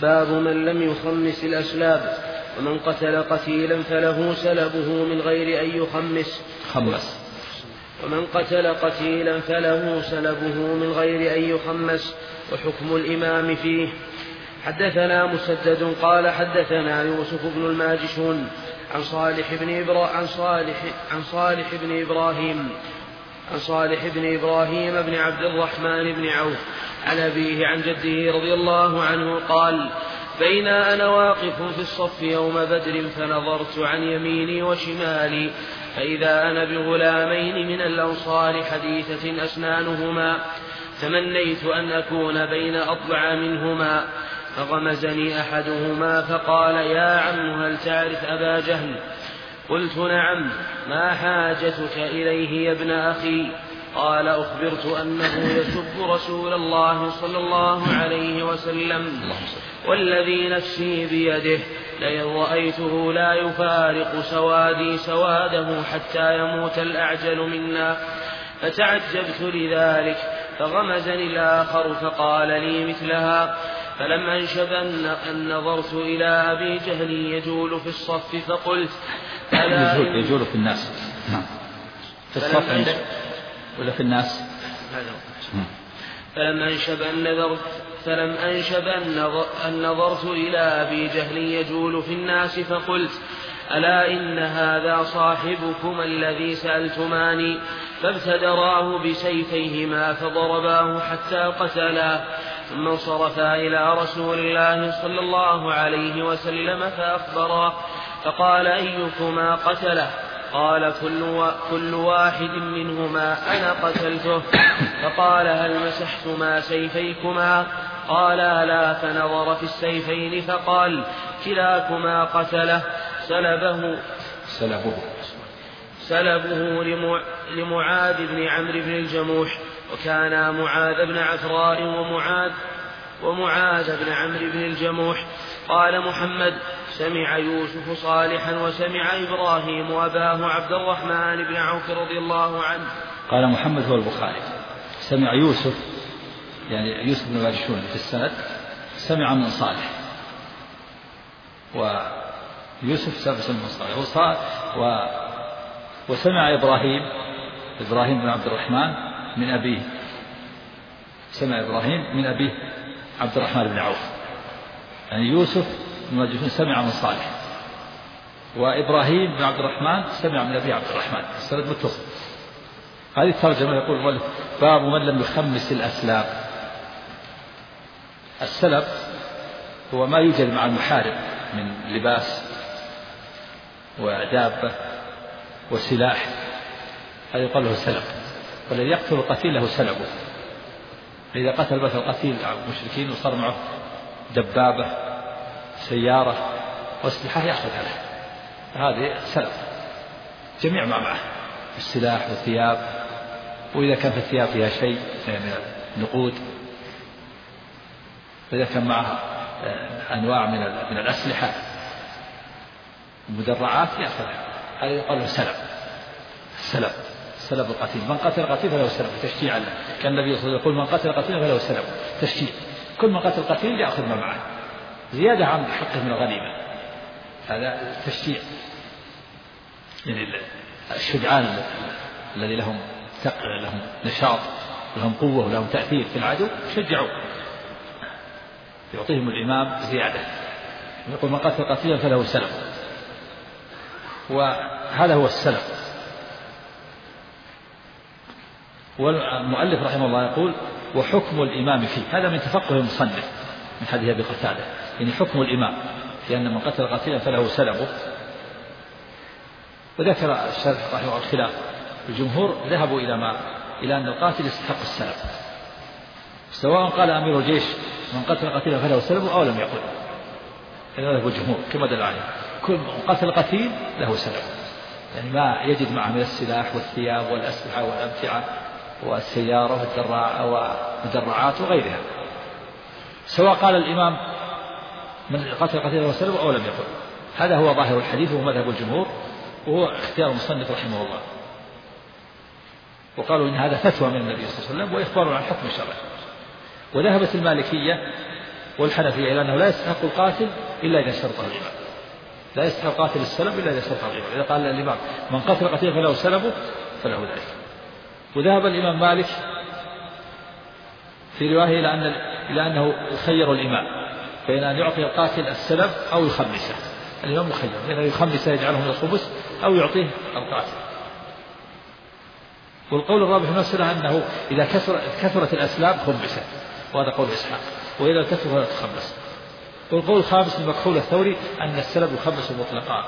باب من لم يخمس الأسلاب. ومن قتل قتيلا فله سلبه من غير أن يخمس. ومن قتل قتيلا فله سلبه من غير أن يخمس. وحكم الإمام فيه. حدثنا مسدد قال حدثنا يوسف بن الماجشون عن صالح بن إبراهيم بن عبد الرحمن بن عوف عن أبيه عن جده رضي الله عنه قال: بين أنا واقف في الصف يوم بدر فنظرت عن يميني وشمالي فإذا أنا بغلامين من الأنصار حديثة أسنانهما، تمنيت أن أكون بين أضلع منهما، فغمزني أحدهما فقال: يا عم هل تعرف أبا جهل؟ قلت: نعم. ما حاجتك إليه يا ابن أخي؟ قال: أخبرت أنه يسب رسول الله صلى الله عليه وسلم، والذي نفسي بيده لئن رأيته لا يفارق سوادي سواده حتى يموت الأعجل منا. فتعجبت لذلك، فغمزني الآخر فقال لي مثلها، فلم أنشب أن نظرت إلى أبي جهل يجول في الصف فقلت: يجول في الناس. في الصف عندك ولا في الناس؟ فلم أنشب أن نظرت إلى أبي جهل يجول في الناس فقلت: ألا إن هذا صاحبكم الذي سألتماني. فابتدراه بسيفيهما فضرباه حتى قتلا، ثم انصرفا إلى رسول الله صلى الله عليه وسلم فأخبراه، فقال: أيكما قتله؟ قال: كل واحد منهما أنا قتلته. فقال: هل مسحتما سيفيكما؟ قال: لا. فنظر في السيفين فقال: كلاكما قتله. سلبه لمعاذ بن عمرو بن الجموح، وكان معاذ بن عفراء ومعاذ بن عمرو بن الجموح. قال محمد: سمع يوسف صالحا وسمع إبراهيم وأباه عبد الرحمن بن عوف رضي الله عنه. قال محمد هو البخاري. سمع يوسف، يعني يوسف بن الماجشون في السند، سمع من صالح، ويوسف سمع من صالح وسمع إبراهيم بن عبد الرحمن من أبيه، سمع إبراهيم من أبيه عبد الرحمن بن عوف. يعني يوسف بن الماجشون سمع من صالح، وإبراهيم بن عبد الرحمن سمع من أبيه عبد الرحمن. السند متصل. هذه الترجمة يقول: باب من لم يخمس الأسلاب. السلب هو ما يوجد مع المحارب من لباس ودابة وسلاح، هذا يقال له سلب. والذي يقتل القتيل له سلبه. إذا قتل مثل القتيل المشركين وصار معه دبابة سيارة وأسلحة يأخذها له، هذه سلب. جميع ما معه السلاح والثياب، وإذا كان في الثياب فيها شيء من النقود، وإذا كان معها أنواع من الأسلحة المدرعات يأخذها، هذا يقال له سلب القتيل. من قتل قتيل فله سلب، تشجيعا له. كان النبي صلى الله عليه وسلم يقول: من قتل قتيلا فله سلب، تشجيع. كل من قتل قتيل يأخذ ما معه زيادة عن حقه من الغنيمة، هذا تشجيع. يعني الشجعان الذي لهم نشاط ولهم قوة ولهم تأثير في العدو شجعوا، يعطيهم الإمام زيادة. يقول: من قتل قتيلا فله سلب، وهذا هو السلب. والمؤلف رحمه الله يقول: وحكم الإمام فيه. هذا من تفقه المصنف من حديث أبي قتادة، يعني حكم الإمام، لأن من قتل قتيلا فله سلبه. وذكر الشرح رحمه الله الخلاف، الجمهور ذهبوا إلى أن القاتل يستحق السلب، سواء قال أمير الجيش: من قتل قتيلا فله سلبه، أو لم يقل. هذا هو الجمهور كما دل عليه. كل من قتل قتيل له سلب، يعني ما يجد معه من السلاح والثياب والأسلحة والأمتعة والسيارة والمدرعات وغيرها، سواء قال الإمام: من قتل قتيلا فله سلبه، أو لم يقل. هذا هو ظاهر الحديث ومذهب الجمهور، وهو اختيار المصنف رحمه الله. وقالوا إن هذا فتوى من النبي صلى الله عليه وسلم وإخبار عن حكم الشرع. وذهبت المالكية والحنفية إلى أنه لا يستحق القاتل إلا إذا شرطه الإمام، لا يستحق قاتل السلب إلا إذا شرطه الإمام. إذا قال الإمام من قتل قتيلا فله سلبه فله ذلك. وذهب الإمام مالك في رواية إلى أنه يخير الإمام بين أن يعطي القاتل السلب أو يخمسه. الإمام مخير بين أن يخمسه يجعله من الخبز أو يعطيه القاتل. والقول الرابع في المسألة أنه إذا كثرت الأسلاب خمست، وهذا قول إسحاق، وإذا كثرت فلا تخمس. والقول الخامس لمكحول الثوري أن السلب يخمس مطلقا،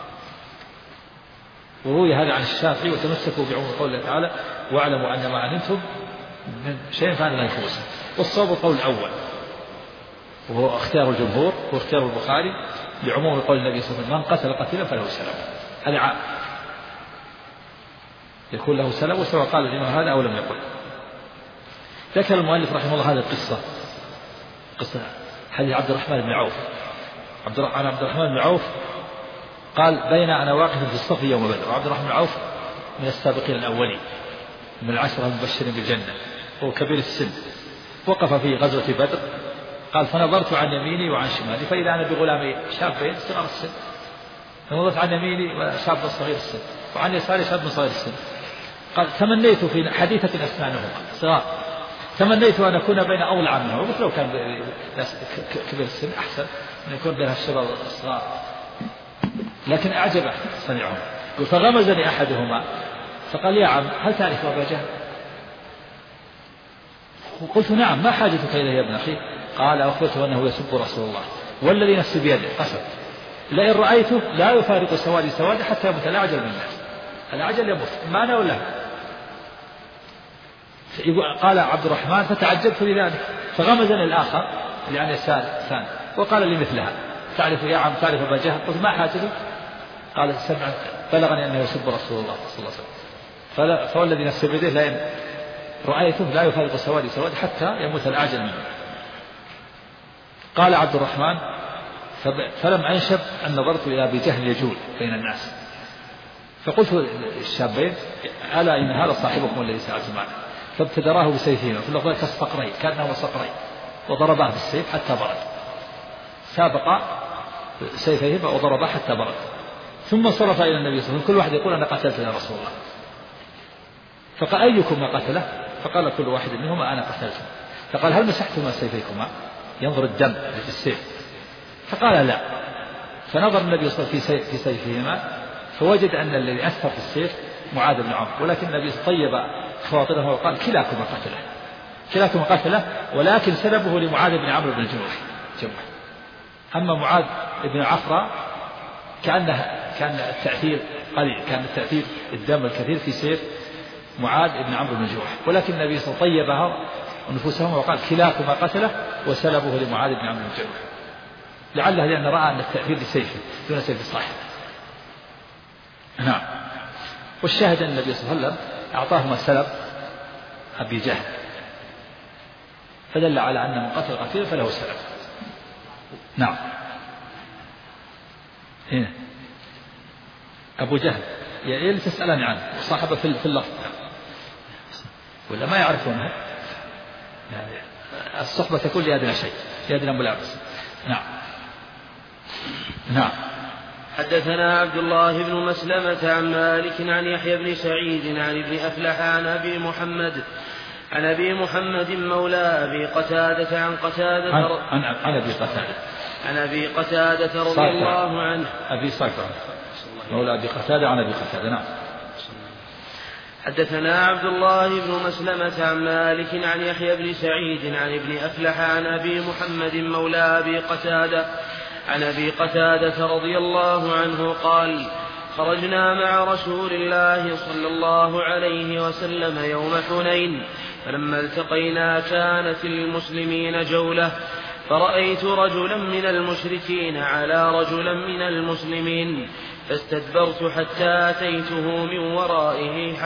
وروي هذا عن الشافعي وتمسكوا بعموم قوله تعالى واعلموا أن ما علمتم من شيء فأن لا يخمسه. والصواب القول الأول وهو اختيار الجمهور واختيار البخاري لعموم قول النبي صلى الله عليه وسلم من قتل قتيلا فله سلب، هذا عام يكون له سلب سواء قال الإمام هذا أو لم يقل. ذكر المؤلف رحمه الله هذه قصة حديث عبد الرحمن بن عوف. عن عبد الرحمن بن عوف قال بين أنا واقف في الصف يوم بدر. وعبد الرحمن بن عوف من السابقين الأولين من العشرة المبشرين بالجنة، هو كبير السن. وقف في غزوة بدر قال فنظرت عن يميني وعن شمالي فإذا أنا بغلامي شابين صغار السن، فنظرت عن يميني وشاب صغير السن وعن يساري شاب صغير السن. قال تمنيت في حديثة أسنانهما صغار، تمنيت أن أكون بين أولع منه، مثل لو كان كبير السن أحسن أن يكون بين الشباب الصغار، لكن أعجبه صنيعهم. فغمزني أحدهما فقال يا عم هل تعرف أبا جهل؟ وقلت نعم ما حاجتك إليه يا ابن أخي؟ قال أخبرته أنه يسب رسول الله والذي نفسي بيده قسم لئن رأيته لا يفارق سوادي سواد حتى يموت الأعجل من الناس. الأعجل يموت ما أنا ولا. قال عبد الرحمن فتعجبت لذلك فغمزني الآخر يعني الثاني وقال لي مثلها تعرف يا عم تعرف أبا جهل؟ قلت ما حاجتك؟ قال سمع بلغني أنه يسب رسول الله صلى الله عليه وسلم فوالذي نفسي بيده لئن رأيته لا يفارق سوادي سواد حتى يموت الأعجل منه. قال عبد الرحمن فلم أنشب أن نظرت إلى أبي جهل يجول بين الناس فقلت للشابين ألا إن هذا صاحبكم الذي سألتم عنه، فابتدراه بسيفهما في اللفظ كالصقرين كأنهما صقرين وضرباه بالسيف حتى برد، سابقا سيفهما وضرباه حتى برد. ثم صرف إلى النبي صلى الله عليه وسلم كل واحد يقول أنا قتلت يا رسول الله، فقال أيكم قتله؟ فقال كل واحد منهما أنا قتلته. فقال هل مسحتما سيفيكما؟ ينظر الدم في السيف. فقال لا. فنظر النبي صلى الله عليه وسلم في سيفهما فوجد أن الذي أثر في السيف معاذ بن عمرو، ولكن النبي طيب خواطره وقال كلاكما قتله ولكن سلبه لمعاذ بن عمرو بن الجموح. أما معاذ بن عفراء كان التأثير قليل، كان التأثير الدم الكثير في سيف معاذ بن عمرو بن الجموح، ولكن النبي صلى الله عليه وسلم طيبها ونفوسهم وقال كلاكما قتله وسلبه لمعاذ بن عمرو بن الجموح، لعله لأن رأى أن التأثير لسيفه دون سيف صاحبه. نعم. والشاهد أن النبي صلى الله عليه وسلم أعطاهما سلب أبي جهل، فدل على أن من قتل قتيلا فله سلب. نعم. هنا أبو جهل اللي تسألني عنه صاحبه في اللفظ ولا ما يعرفونه، يعني الصحبة تكون لأدنى شيء لأدنى ملابس. نعم. حدثنا عبد الله بن مسلمة عن مالك عن يحيى بن سعيد عن ابن أفلح عن أبي محمد مولى أبي قتادة عن أبي قتادة رضي الله عنه أبي صالح مولى أبي قتادة عن أبي قتادة. نعم. حدثنا عبد الله بن مسلمة عن مالك عن يحيى بن سعيد عن ابن أفلح عن أبي محمد مولى أبي قتادة عن أبي قتادة رضي الله عنه قال خرجنا مع رسول الله صلى الله عليه وسلم يوم حنين، فلما التقينا كانت للمسلمين جولة، فرأيت رجلا من المشركين على رجلا من المسلمين، فاستدبرت حتى أتيته من ورائه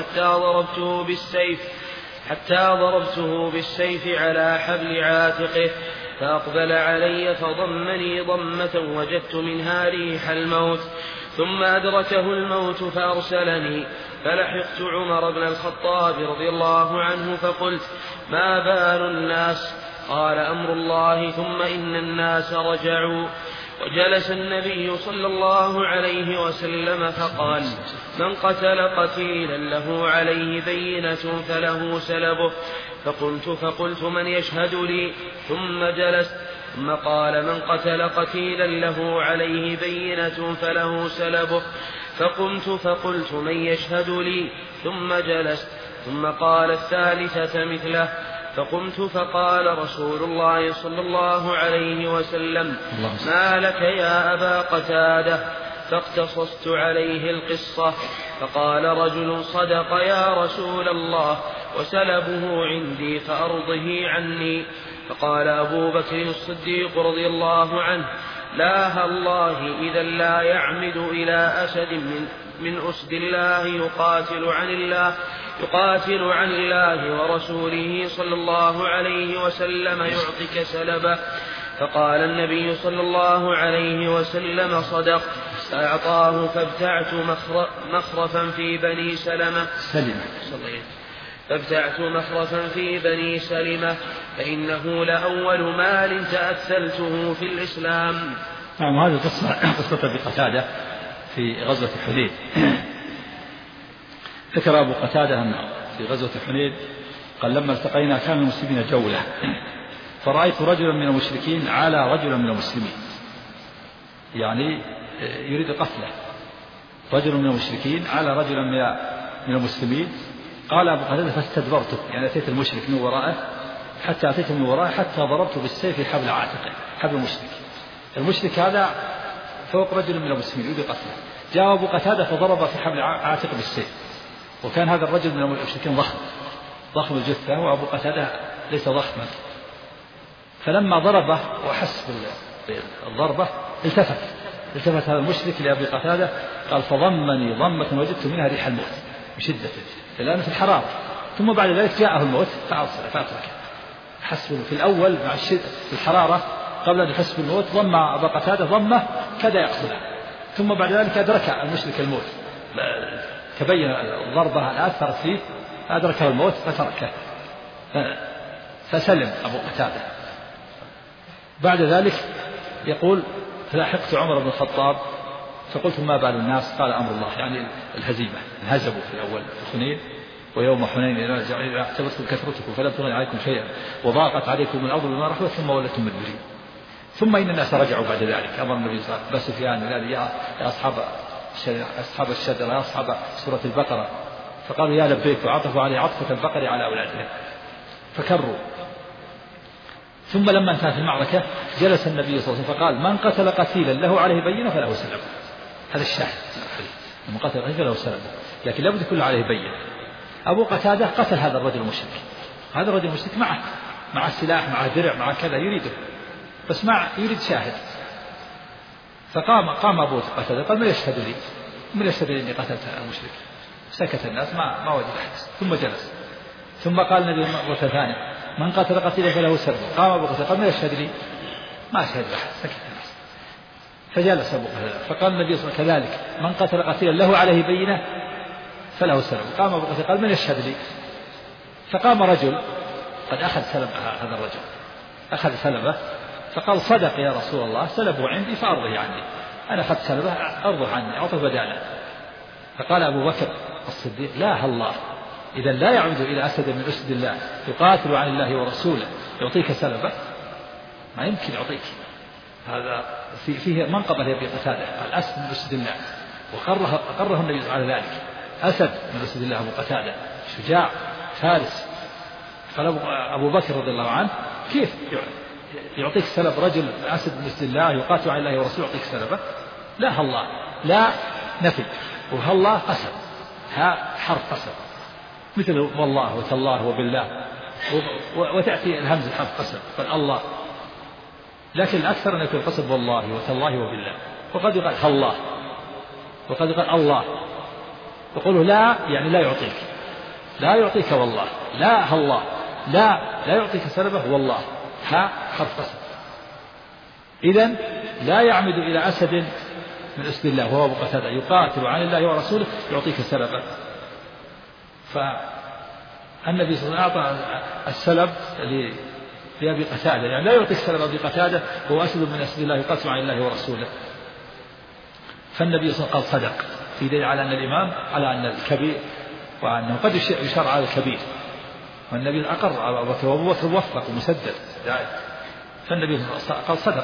حتى ضربته بالسيف على حبل عاتقه، فأقبل علي فضمني ضمة وجدت منها ريح الموت، ثم أدركه الموت فأرسلني، فلحقت عمر بن الخطاب رضي الله عنه فقلت ما بال الناس؟ قال أمر الله ثم إن الناس رجعوا. وجلس النبي صلى الله عليه وسلم فقال من قتل قتيلا له عليه بينة فله سلبه. فقلت من يشهد لي؟ ثم جلست. ثم قال من قتل قتيلا له عليه بينة فله سلبه. فقلت من يشهد لي؟ ثم جلست. ثم قال الثالثة مثله. فقمت فقال رسول الله صلى الله عليه وسلم ما لك يا أبا قتادة؟ فاقتصصت عليه القصة. فقال رجل صدق يا رسول الله وسلبه عندي فأرضه عني. فقال أبو بكر الصديق رضي الله عنه لا الله إذا لا يعمد إلى أسد من أسد الله يقاتل عن الله ورسوله صلى الله عليه وسلم يعطيك سلبا. فقال النبي صلى الله عليه وسلم صدق. فأعطاه فابتعت مخرفا في بني سلمة فإنه لأول مال تأثلته في الإسلام. نعم هذه قصة أبي قتادة في غزوة حنين. ذكر أبو قتادة أن في غزوة حنين قال لما التقينا كان المسلمين جولة فرأيت رجلا من المشركين على رجلا من المسلمين يعني يريد قتله. رجل من المشركين على رجلا من المسلمين. قال أبو قتادة فاستدبرته يعني أتيت المشرك من وراءه حتى ضربته بالسيف في حبل عاتقه حبل المشرك هذا فوق رجل من المسلمين يريد قتله. جاء أبو قتادة فضرب في حبل عاتقه بالسيف. وكان هذا الرجل من المشركين ضخم الجثة وأبو قتادة ليس ضخما. فلما ضربه وحس بالضربة التفت هذا المشرك لأبي قتادة قال فضمني ضمة وجدت منها ريح الموت بشدة لأنه في الحرارة. ثم بعد ذلك جاءه الموت فأتركه. حس في الأول مع في الحرارة قبل أن يحس بالموت ضم أبا قتادة ضمه كذا يقتله. ثم بعد ذلك أدرك المشرك الموت تبين الضربة أثرت فيه أدركه الموت فتركه فسلم أبو قتادة. بعد ذلك يقول فلاحقت عمر بن الخطاب فقلت ما بال الناس؟ قال أمر الله يعني الهزيمة انهزموا في أول حنين ويوم حنين إذا اعتبرتم كثرتكم فلم تغن عليكم شيئا وضاقت عليكم الأرض بما رحبت ثم وليتم مدبرين. ثم إن الناس رجعوا بعد ذلك. أمر النبي صلى الله عليه وسلم سفيان يا أصحاب الشجرة يا أصحاب سورة البقرة فقالوا يا لبيك وعطفوا عليه عطفة البقر على أولادهم فكروا. ثم لما انتهت المعركة جلس النبي صلى الله عليه وسلم فقال من قتل قتيلا له عليه بينة فله سلبه. هذا الشاهد من قتل قتيلا فله سلبه لكن لابد يكون عليه بينة. أبو قتادة قتل هذا الرجل المشرك. هذا الرجل المشرك مع السلاح مع درع مع كذا يريده بس يريد شاهد. فقام أبو قتادة قال من يشهد لي أني قتلت المشرك؟ سكت الناس ما وجد أحد. ثم جلس. ثم قال النبي مرة ثانية من قتل قتيلا فله سلبه. قام أبو قتادة قال من يشهد لي؟ ما شهد أحد. سكت الناس. فجلس أبو قتادة فقال النبي صلى الله عليه وسلم كذلك من قتل قتيلا له عليه بينة فله سلبه. قام أبو قتادة قال من يشهد لي؟ فقام رجل قد أخذ سلب هذا الرجل أخذ سلبه فقال صدق يا رسول الله سلبه عندي فأرضه عني. أنا أخذت سلبه أرضه عني أعطه بداله. فقال أبو بكر الصديق لا الله إذا لا يعود إلى أسد من أسد الله يقاتل عن الله ورسوله يعطيك سلبه ما يمكن يعطيك. هذا فيه منقبة لأبي قتادة الأسد من أسد الله وقره النبي على ذلك. أسد من أسد الله أبو قتادة شجاع فارس. قال أبو بكر رضي الله عنه كيف يعطيك سلب رجل أسد من أسد الله يقاتل عن الله ورسوله يعطيك سلبه؟ لا الله لا نفي وهالله قسم ها حرف قسم مثل والله وتالله وبالله وتأتي الهمزة حرف قسم فالله لكن الأكثر أن يكون قسم والله وتالله وبالله. وقد يقال الله وقد يقال الله. يقولوا لا يعني لا يعطيك والله لا الله لا يعطيك سلبه والله ها حرف قسم. إذن لا يعمد إلى أسد من أسد الله وهو أبو قتادة يقاتل عن الله ورسوله يعطيك سلبا. فالنبي صلى الله عليه وسلم أعطى السلب لأبي قتادة، يعني لا يعطي السلام أبي قتادة هو أسد من أسد الله يقسم عن الله ورسوله. فالنبي صلى الله عليه وسلم قال صدق، في دليل على أن الإمام على أن الكبير وأنه قد يشرع على الكبير، والنبي أقر أبو بكر وأبو بكر موفق ومسدد، فالنبي قال صدق.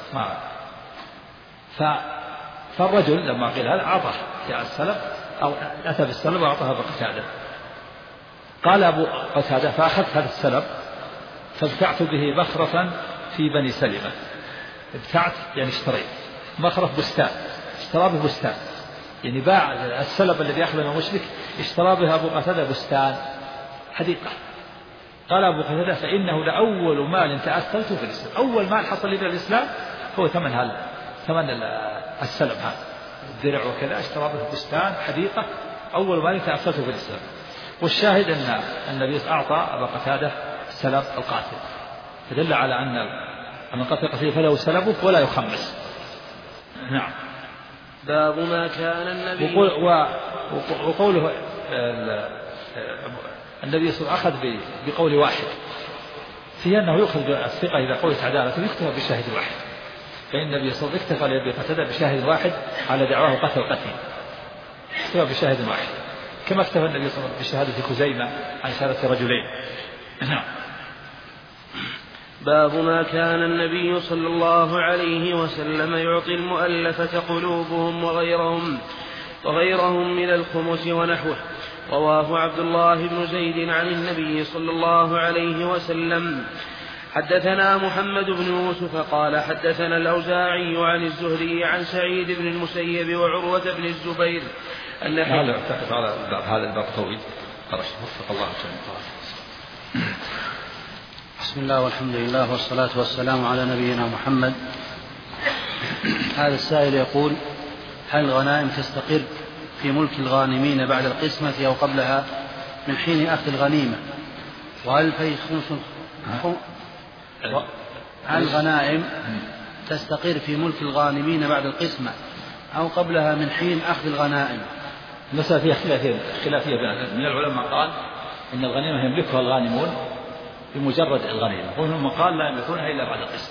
فالرجل لما قيل هذا أعطاه جاء السلم أو أتى بالسلم وأعطاه أبو قتادة. قال أبو قتادة فأخذت هذا السلم فابتعت به بخرة في بني سلمة. ابتعت يعني اشتريت، مخرف بستان، اشترى به بستان، يعني باع السلم الذي أخذه من المشرك اشترى به أبو قتادة بستان حديقة. قال أبو قتادة فإنه لأول مال تأثرت في الإسلام، أول مال حصل لي في الإسلام هو ثمن السلم هذا الدرع وكذا، اشترى به بستان حديقة، أول مال تأثرت في الإسلام. والشاهد أن النبي أعطى أبا قتادة سلم القاتل، فدل على أن من قتل القتيل فله سلبه ولا يخمس. نعم. باب ما كان النبي وقوله النبي صلى الله عليه وسلم أخذ بقول واحد، في أنه يؤخذ بالثقة إذا قلت عدالة يكتفى بشاهد واحد، فإن النبي صلى الله عليه وسلم اكتفى لأبي قتادة بشاهد واحد على دعواه قتل القتيل، اكتفى بشاهد واحد كما اكتفى النبي صلى الله عليه وسلم بشهادة خزيمة عن شهادة رجلين. نعم. باب ما كان النبي صلى الله عليه وسلم يعطي المؤلفة قلوبهم وغيرهم من الخمس ونحوه. رواه عبد الله بن زيد عن النبي صلى الله عليه وسلم. حدثنا محمد بن يوسف قال حدثنا الأوزاعي عن الزهري عن سعيد بن المسيب وعروة بن الزبير أن هذا الباب طويل. وفق الله جميعا. بسم الله والحمد لله والصلاة والسلام على نبينا محمد. هذا السائل يقول: هل الغنائم تستقر في ملك الغانمين بعد القسمة أو قبلها من حين أخذ الغنيمة؟ وهل في هل الغنائم تستقر في ملك الغانمين بعد القسمة أو قبلها من حين أخذ الغنائم؟ المسألة فيها خلافية من العلماء قال إن الغنيمة يملكها الغانمون بمجرد الغنيمة، ومنهم قال لا يملكونها إلا بعد القسمة،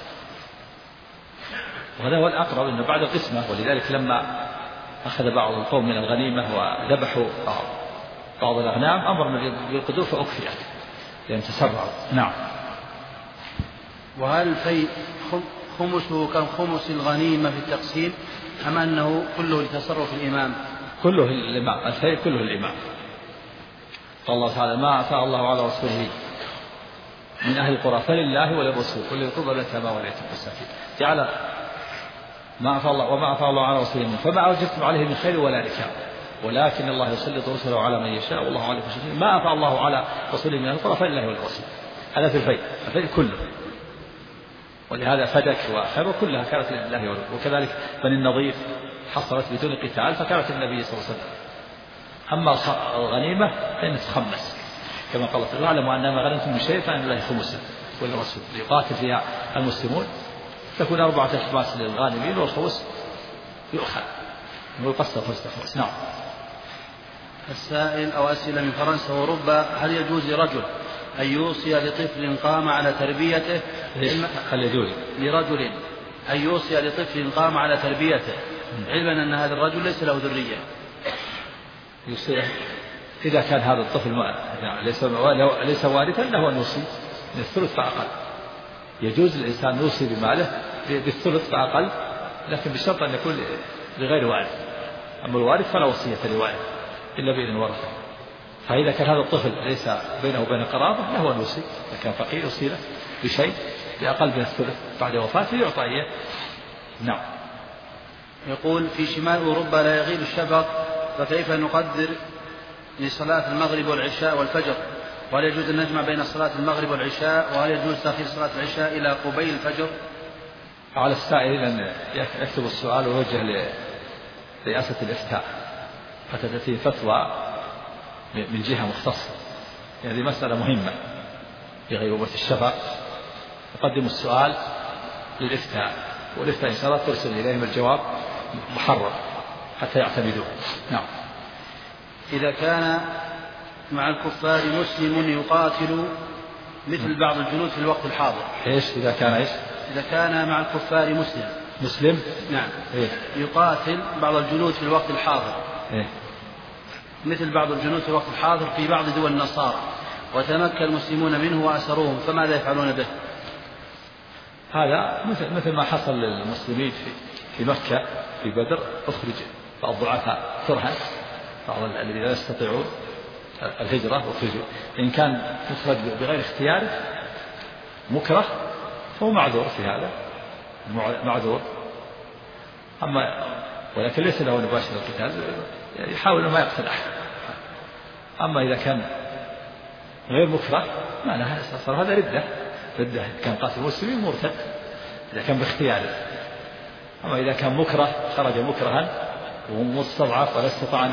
وهذا هو الأقرب أنه بعد القسمة. ولذلك لما أخذ بعض القوم من الغنيمة وذبحوا بعض الأغنام أمر بالقدور فأكفئت لأن تسرعوا. نعم. وهل في خمسه كخمس الغنيمة في التقسيم أم أنه كله لتصرف الإمام؟ كله الإمام، الفيء كله الإمام. قال الله تعالى: ما أفاء الله على رسوله من أهل القرى فلله وللرسول وللقربى واليتامى واليتامى والمساكين. جعل ما أفاء الله وما أفاء الله على رسوله فما أوجبتم عليه من خير ولا ركاب ولكن الله يسلط رسله على من يشاء والله على كل شيء. ما أفاء الله على رسوله من أهل القرى فلله وللرسول، هذا في الفيء كله. ولهذا فدك وخيبر كلها كانت لله، وكذلك بني النضير حصلت بدون قتال فكانت النبي صلى الله عليه وسلم. أما الغنيمة فإن تخمس كما قال الله: واعلموا أن ما غنمتم من شيء فإن لله خمسه وللرسول ليقاتل فيها المسلمون، تكون 4 أخماس للغانمين والخمس يؤخذ ويقسم 5 أخماس. نعم. السائل أو أسئلة من فرنسا وأوروبا: هل يجوز لرجل أن يوصي لطفل قام على تربيته لرجل أن يوصي لطفل قام على تربيته علما أن هذا الرجل ليس له ذرية؟ يوصي إذا كان هذا الطفل ليس وارثا له أن يوصي بالثلث فأقل. يجوز الإنسان يوصي بماله بالثلث فأقل، لكن بشرط أن يكون لغير وارث. أما الوارث فلا وصية لوارث إلا بإذن ورثه. فإذا كان هذا الطفل ليس بينه وبين قرابة له أن يوصي، إذا كان فقير يوصي له بشيء بأقل من الثلث بعد وفاته يعطى إياه. نعم. يقول: في شمال أوروبا لا يغيب الشفق، فكيف نقدر لصلاة المغرب والعشاء والفجر؟ وهل يجوز أن نجمع بين صلاة المغرب والعشاء؟ وهل يجوز تأخير صلاة العشاء إلى قبيل الفجر؟ على السائل أن يكتب السؤال ويوجه لرئاسة الإفتاء حتى تأتي فتوى من جهة مختصة. هذه مسألة مهمة في غيبوبة الشفق. يقدم السؤال للإفتاء، والإفتاء إن شاء الله ترسل إليهم الجواب محرر حتى يعتمدوه. نعم. إذا كان مع الكفار مسلم يقاتل مثل بعض الجنود في الوقت الحاضر. إيش إذا كان إيش؟ إذا كان مع الكفار مسلم. نعم. إيه؟ يقاتل بعض الجنود في الوقت الحاضر. إيه؟ مثل بعض الجنود في الوقت الحاضر في بعض دول النصارى وتمكن المسلمون منه وأسروهم، فماذا يفعلون به؟ هذا مثل ما حصل للمسلمين في مكة في بدر، أخرج بعض الضعفاء كرها، بعض الذين لا يستطيعون الهجرة أخرجوا. إن كان مخرج بغير اختياره مكره فهو معذور في هذا، معذور. ولكن ليس له مباشر القتال، يحاول ما يقتل أحد. أما إذا كان غير مكره معناها صار هذا ردة كان قاتل المسلمين مرتد إذا كان باختياره. أما إذا كان مكره خرج مكرها ومستضعف ولا يستطيع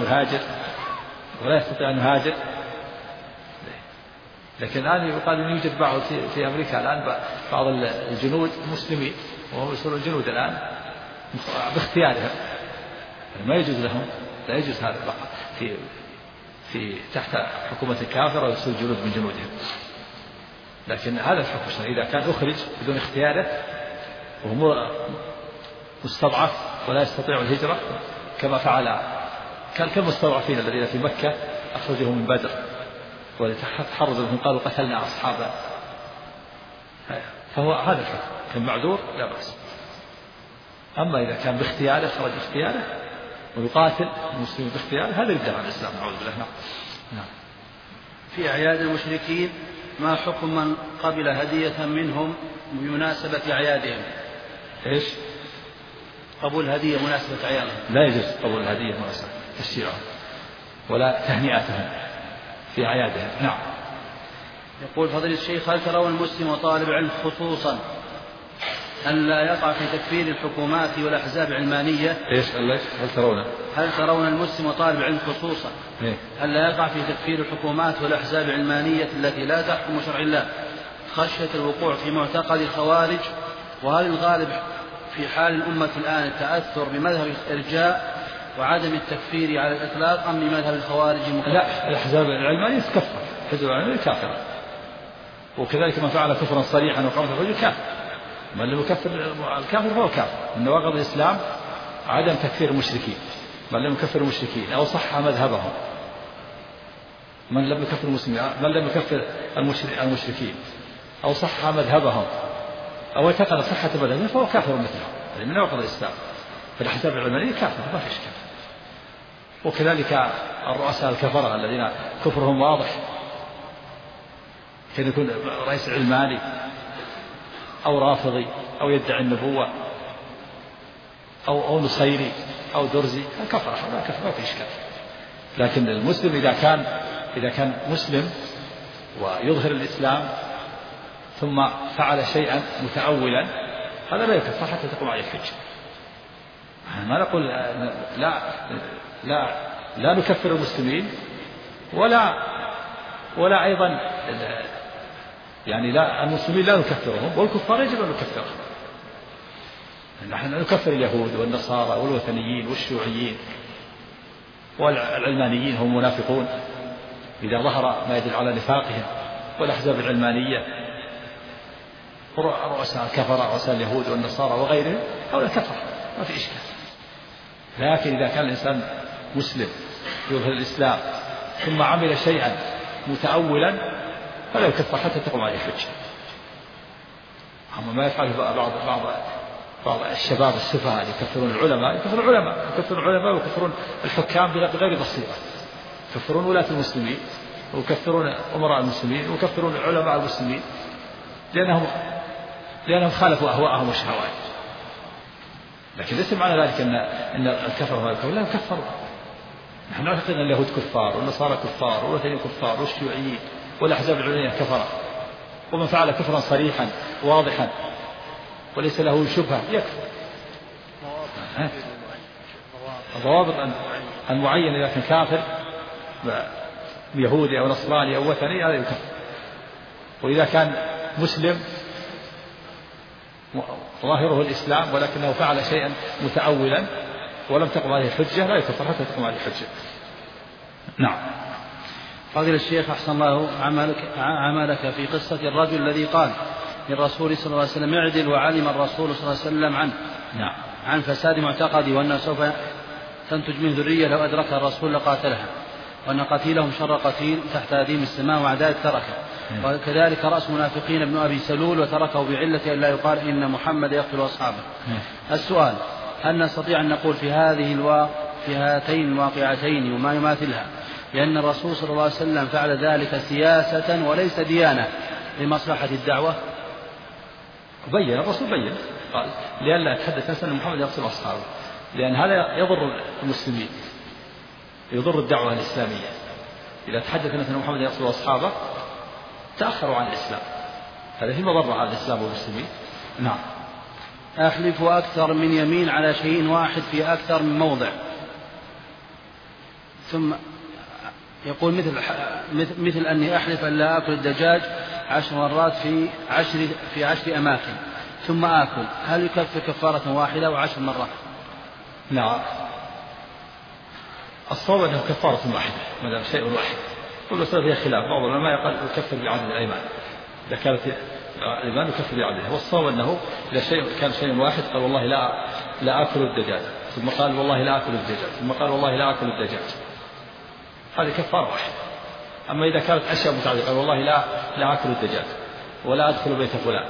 أن يهاجر لكن الآن يقال أن يوجد بعض في أمريكا الآن بعض الجنود المسلمين وهم يصيرون الجنود الآن باختيارهم، ما يجوز لهم، لا يجوز هذا البقاء في تحت حكومة الكافر ويصير جنود من جنودهم. لكن هذا الحكم الشرعي إذا كان أخرج بدون اختياره وهو مستضعف ولا يستطيع الهجرة كما فعل كالمستضعفين الذين في مكة أخرجهم من بدر ولتحرز منهم قالوا قتلنا أصحابا، فهو هذا الحكم كان معذور لا بأس. أما إذا كان باختياره خرج باختياره ويقاتل المسلمين باختياره هذا يبدأ عن الإسلام، نعوذ بالله. نعم. في أعياد المشركين ما حكم من قبل هدية منهم بمناسبة أعيادهم؟ إيش؟ قبول هدية مناسبة أعيادهم. لا يجوز قبول الهدية مناسبة تشجيعهم ولا تهنئتهم في أعيادهم. نعم. يقول فضيلة الشيخ هل ترون المسلم وطالب علم خصوصا أن لا يقع في تكفير الحكومات والأحزاب العلمانية؟ إيش هل ترون المسلم وطالب علم خصوصا أن لا يقع في تكفير الحكومات والأحزاب العلمانية التي لا تحكم شرع الله خشية الوقوع في معتقد الخوارج؟ وهل الغالب في حال الأمة الآن التأثر بمذهب الإرجاء وعدم التكفير على الإطلاق أم بمذهب الخوارج المكفر؟ لا، الأحزاب العلمانية تكفر، الحزب العلماني كافر، وكذلك من فعل كفرا صريحا وقامت الرجل كافر. من لم يكفر الكافر فهو كافر. من نواقض الإسلام عدم تكفير المشركين، من لم يكفر المشركين أو صح مذهبهم، من لم يكفر المسلمين، من لم يكفر المشركين أو صح مذهبهم أو اعتقد صحة مذهبهم فهو كافر مثلهم. هذه من نواقض الإسلام. فالأحزاب العلمانية كافر ما فيش كافر. وكذلك الرؤساء الكفرة الذين كفرهم واضح، كان يكون رئيس علماني أو رافضي أو يدعي النبوة أو نصيري أو درزي كفر، ما في إشكال. لكن المسلم إذا كان مسلم ويظهر الإسلام ثم فعل شيئا متأولا هذا لا يكفر حتى تقوم عليه الحجة. ما نقول لا نكفر المسلمين ولا أيضا يعني لا المسلمين لا نكفرهم والكفار يجب أن نكفرهم. نحن نكفر اليهود والنصارى والوثنيين والشيوعيين والعلمانيين هم منافقون إذا ظهر ما يدل على نفاقهم، والأحزاب العلمانية رؤساء الكفرة رؤساء اليهود والنصارى وغيرهم هؤلاء كفر ما في إشكال. لكن إذا كان الإنسان مسلم يظهر الإسلام ثم عمل شيئا متأولا فلا يكفر حتى تقوم عليه الحجة. أما ما يفعله بعض الشباب السفهاء يكفرون العلماء ويكفرون الحكام بغير بصيرة، يكفرون ولاة المسلمين ويكفرون أمراء المسلمين ويكفرون علماء المسلمين لأنهم خالفوا أهواءهم وشهوات. لكن ليس معنى ذلك أن الكفر ما يكفر، لا يكفرون. نحن نعتقد أن اليهود كفار والنصارى كفار والوثنيين كفار والشيوعيين والأحزاب العلمانية كفرة، ومن فعل كفرا صريحا واضحا وليس له شبهة يكفر. الضوابط المعينة إذا كان كافر يهودي أو نصراني أو وثني هذا يكفر. وإذا كان مسلم ظاهره الإسلام ولكنه فعل شيئا متأولا ولم تقم عليه الحجة لا يكفر حتى تقم عليه الحجة. نعم. فضيلة الشيخ أحسن الله عملك في قصة الرجل الذي قال للرسول صلى الله عليه وسلم اعدل، وعلم الرسول صلى الله عليه وسلم عنه نعم. عن فساد معتقدي، وأنه سوف تنتج من ذرية لو أدركها الرسول لقاتلها، وأن قتيلهم شر قتيل تحت أديم السماء ومع ذلك تركه. وكذلك رأس منافقين ابن أبي سلول وتركه بعلة أن لا يقال إن محمد يقتل أصحابه. السؤال: هل نستطيع أن نقول في هاتين الواقعتين وما يماثلها لأن الرسول صلى الله عليه وسلم فعل ذلك سياسة وليس ديانة لمصلحة الدعوة؟ بين الرسول بين قال لئلا يتحدث الناس أن محمد يقتل أصحابه، لأن هذا يضر المسلمين، يضر الدعوة الإسلامية. إذا تحدث الناس أن محمد يقتل أصحابه تأخروا عن الإسلام، هذا في مضرة على الإسلام والمسلمين. نعم. أحلف أكثر من يمين على شيء واحد في أكثر من موضع، ثم يقول مثل أني أحلف أن لا أكل الدجاج 10 مرات في 10 أماكن ثم آكل، هل يكفر كفارة واحدة و10 مرات؟ نعم. الصواب أنه كفارة واحدة ما دام شيء واحد. كل مسألة فيها خلاف، بعض العلماء يقول يكفر بعدد الأيمان، إذا كانت الأيمان يكفر بعددها، والصواب أنه إذا كان شيء واحد قال والله لا أكل الدجاج، ثم قال والله لا أكل الدجاج، ثم قال والله لا أكل الدجاج، هذه كفارة واحدة. أما إذا كانت أشياء متعددة قال والله لا أكل الدجاج، ولا أدخل بيت فلان،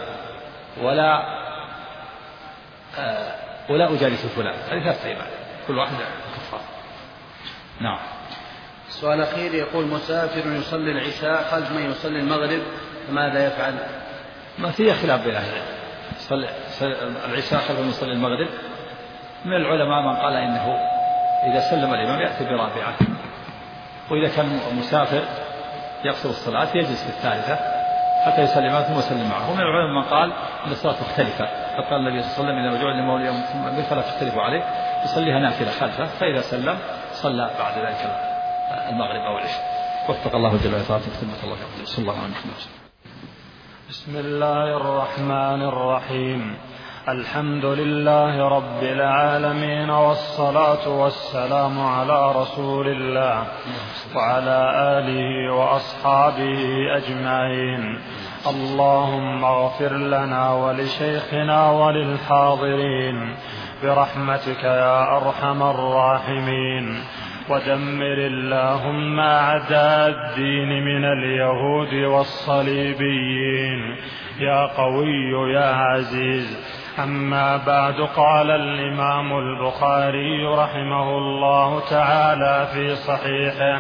ولا أجالس فلان، هذه 3 أيمان كل واحدة كفارة. نعم. السؤال الأخير يقول: مسافر يصلي العشاء خلف من يصلي المغرب فماذا يفعل؟ ما فيه خلاف بين أهل العلم. العشاء خلف من يصلي المغرب، من العلماء من قال إنه إذا سلم الإمام يأتي برابعة، وإذا كان مسافر يقصر الصلاة يجلس في الثالثة حتى يسلم الإمام ثم يسلم معه. ومن العلماء من قال إن الصلاة مختلفة، فقال النبي صلى الله عليه وسلم: إذا وجعل للمولى يوم فلا تختلفوا عليه، يصليها نافلة خلفه، فإذا سلم صلى بعد ذلك المغرب أو العشاء. وفق الله جل وعلا خدمة الله في صلى الله عليه وسلم. بسم الله الرحمن الرحيم. الحمد لله رب العالمين، والصلاة والسلام على رسول الله وعلى آله وأصحابه أجمعين. اللهم اغفر لنا ولشيخنا وللحاضرين برحمتك يا أرحم الراحمين، ودمر اللهم أعداء الدين من اليهود والصليبيين يا قوي يا عزيز. أما بعد، قال الإمام البخاري رحمه الله تعالى في صحيحه: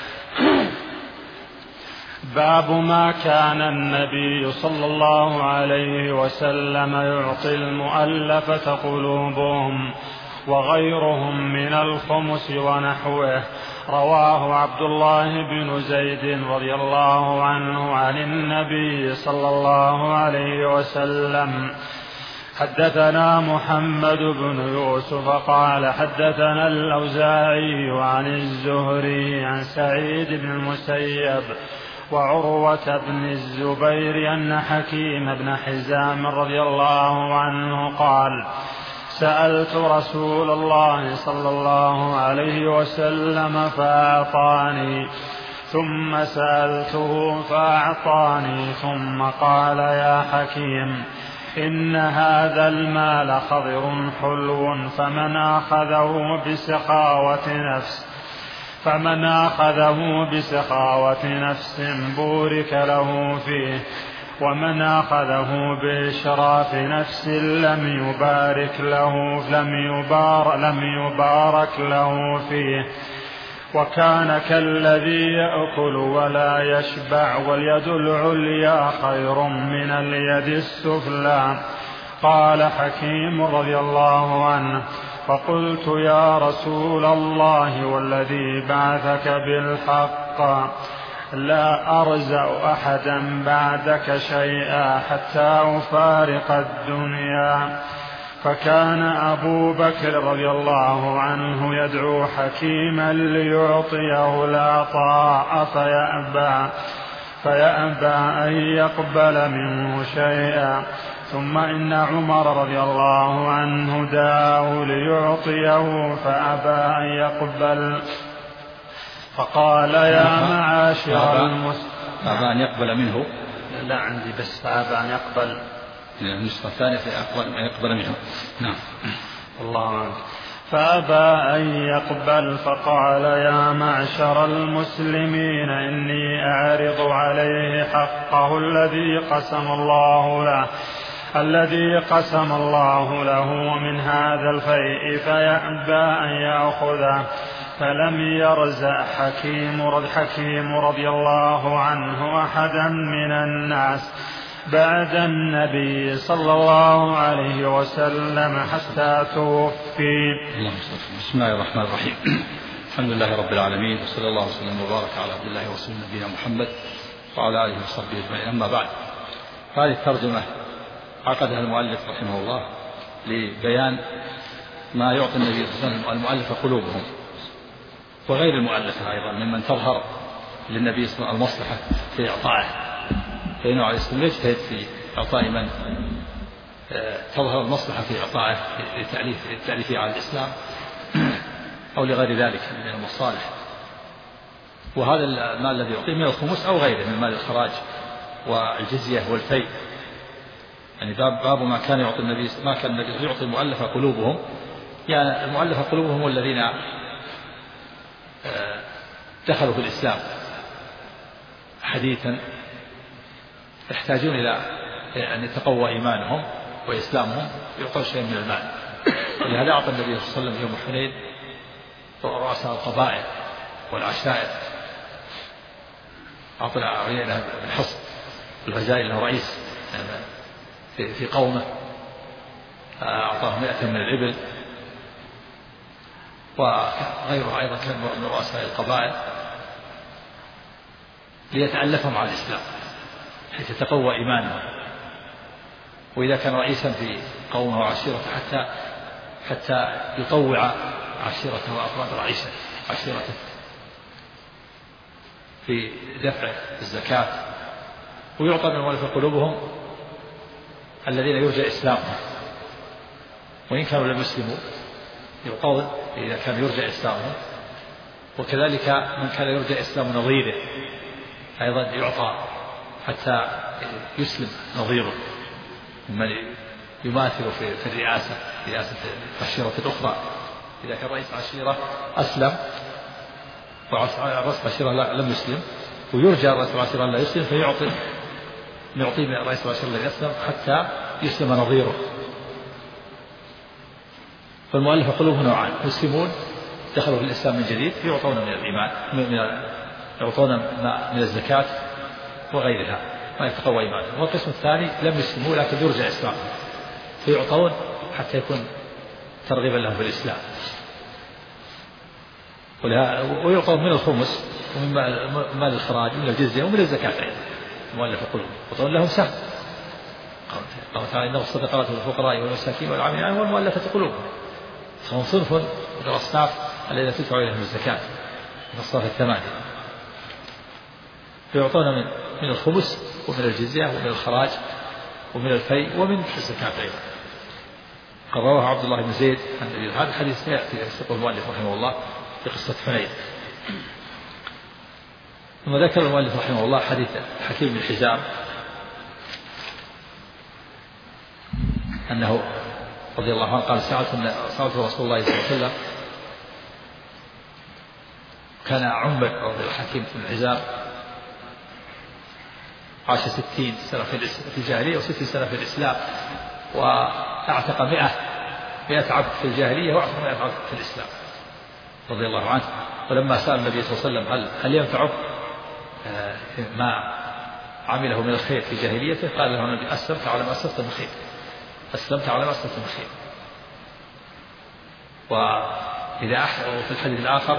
باب ما كان النبي صلى الله عليه وسلم يعطي المؤلفة قلوبهم وغيرهم من الخمس ونحوه. رواه عبد الله بن زيد رضي الله عنه عن النبي صلى الله عليه وسلم. حدثنا محمد بن يوسف قال حدثنا الأوزاعي عن الزهري عن سعيد بن المسيب وعروة بن الزبير أن حكيم بن حزام رضي الله عنه قال: سألت رسول الله صلى الله عليه وسلم فأعطاني، ثم سألته فأعطاني، ثم قال: يا حكيم، إن هذا المال خضر حلو، فمن أخذه بسخاوة نفس بورك له فيه، ومن أخذه بإشراف نفس لم يبارك له فيه، وكان كالذي يأكل ولا يشبع، واليد العليا خير من اليد السفلى. قال حكيم رضي الله عنه: فقلت: يا رسول الله والذي بعثك بالحق، لا أرزق أحدا بعدك شيئا حتى أفارق الدنيا. فكان أبو بكر رضي الله عنه يدعو حكيما ليعطيه العطاء فيأبى أن يقبل منه شيئا. ثم إن عمر رضي الله عنه دعاه ليعطيه فأبى أن يقبل، فقال يا معاشر المسلمين. فأبى أن يقبل منه. لا عندي بس فأبى أن يقبل. النسخة الثانية يقبل منه. نعم. الله عنك. فأبى أن يقبل فقال يا معشر المسلمين إني أعرض عليه حقه الذي قسم الله له من هذا الفيء فيأبى أن يأخذه. فلم يرزع حكيم رضي الله عنه أحدا من الناس بعد النبي صلى الله عليه وسلم حتى توفي. بسم الله الرحمن الرحيم. الحمد لله رب العالمين، وصلى الله وسلم وبارك على عبد الله ورسوله نبينا محمد وعلى آله وصحبه أجمعين. أما بعد، هذه الترجمة عقدها المؤلف رحمه الله لبيان ما يعطي النبي صلى الله عليه وسلم المؤلف قلوبهم وغير المؤلفة أيضا ممن تظهر للنبي صلى الله عليه وسلم المصلحة في إعطائه، فإنه عليه السلام يجتهد في إعطاء من تظهر المصلحة في إعطائه لتأليفه على الإسلام أو لغير ذلك من المصالح. وهذا المال الذي يعطيه من الخمس أو غيره من مال الخراج والجزية والفيء، يعني باب ما كان يعطي النبي يعطي المؤلفة قلوبهم، يعني المؤلفة قلوبهم والذين دخلوا في الإسلام حديثا يحتاجون إلى أن يتقوى إيمانهم وإسلامهم، يعطوا شيء من المال. ولهذا أعطى النبي صلى الله عليه وسلم يوم حنين رؤساء القبائل والعشائر، أعطى عيينة بن حصن الفزاري له رئيس في قومه، أعطاه 100 من الإبل، وغيره أيضا كان من رؤساء القبائل ليتألفهم على الإسلام حيث يتقوى إيمانهم. وإذا كان رئيسا في قومه وعشيرته حتى يطوع عشيرته وأفراد عشيرته في دفع الزكاة. ويعطى من مؤلف قلوبهم الذين يرجى إسلامهم وإن كانوا لم يسلموا، يعطون إذا كان يرجى إسلامهم. وكذلك من كان يرجى إسلام نظيره أيضا يعطى حتى يسلم نظيره ممن يماثل في الرئاسة، رئاسة العشيرة الأخرى. إذا كان رئيس عشيرة أسلم ورئيس عشيرة لم يسلم ويرجى رئيس العشيرة لا يسلم، فيعطي رئيس العشيرة الذي يسلم حتى يسلم نظيره. فالمؤلفة قلوبهم نوعان: مسلمون دخلوا في الإسلام من جديد يعطون من الإيمان، يعطون من الزكاة وغيرها ما يتقوى إيمانهم. والقسم الثاني لم يسلموا لكن يرجى إسلامهم فيعطون حتى يكون ترغيبا لهم في الإسلام. ويعطون من الخمس ومن مال الخراج ومن الجزية ومن الزكاة أيضا. المؤلفة قلوبهم يعطون لهم سهم. قال تعالى: إنما الصدقات للفقراء والمساكين والعاملين عليها والمؤلفة قلوبهم. فهم صنف من الأصناف الذين تدفع إليهم الزكاة من الصنف الثمانية. فيعطون من الخمس ومن الجزية ومن الخراج ومن الفيء ومن الزكاة أيضا. قال رواه عبد الله بن زيد عن النبي. هذا الحديث يأتي يسوقه المؤلف رحمه الله في قصة حنين. ثم ذكر المؤلف رحمه الله حديث حكيم بن حزام أنه رضي الله عنه قال: سألت رسول الله صلى الله عليه وسلم. كان عمر رضي الله حكيم بن حزام عاش 60 سنة في الجاهلية و60 سنة في الإسلام، وأعتق 100 عبد في الجاهلية وأعتق 100 عبد في الإسلام رضي الله عنه. ولما سأل النبي صلى الله عليه وسلم هل ينفعه ما عمله من الخير في جاهليته، قال له النبي: أسلمت على ما أسلمت من خير، أسلمت على ما أسلمت من خير. وفي الحديث الآخر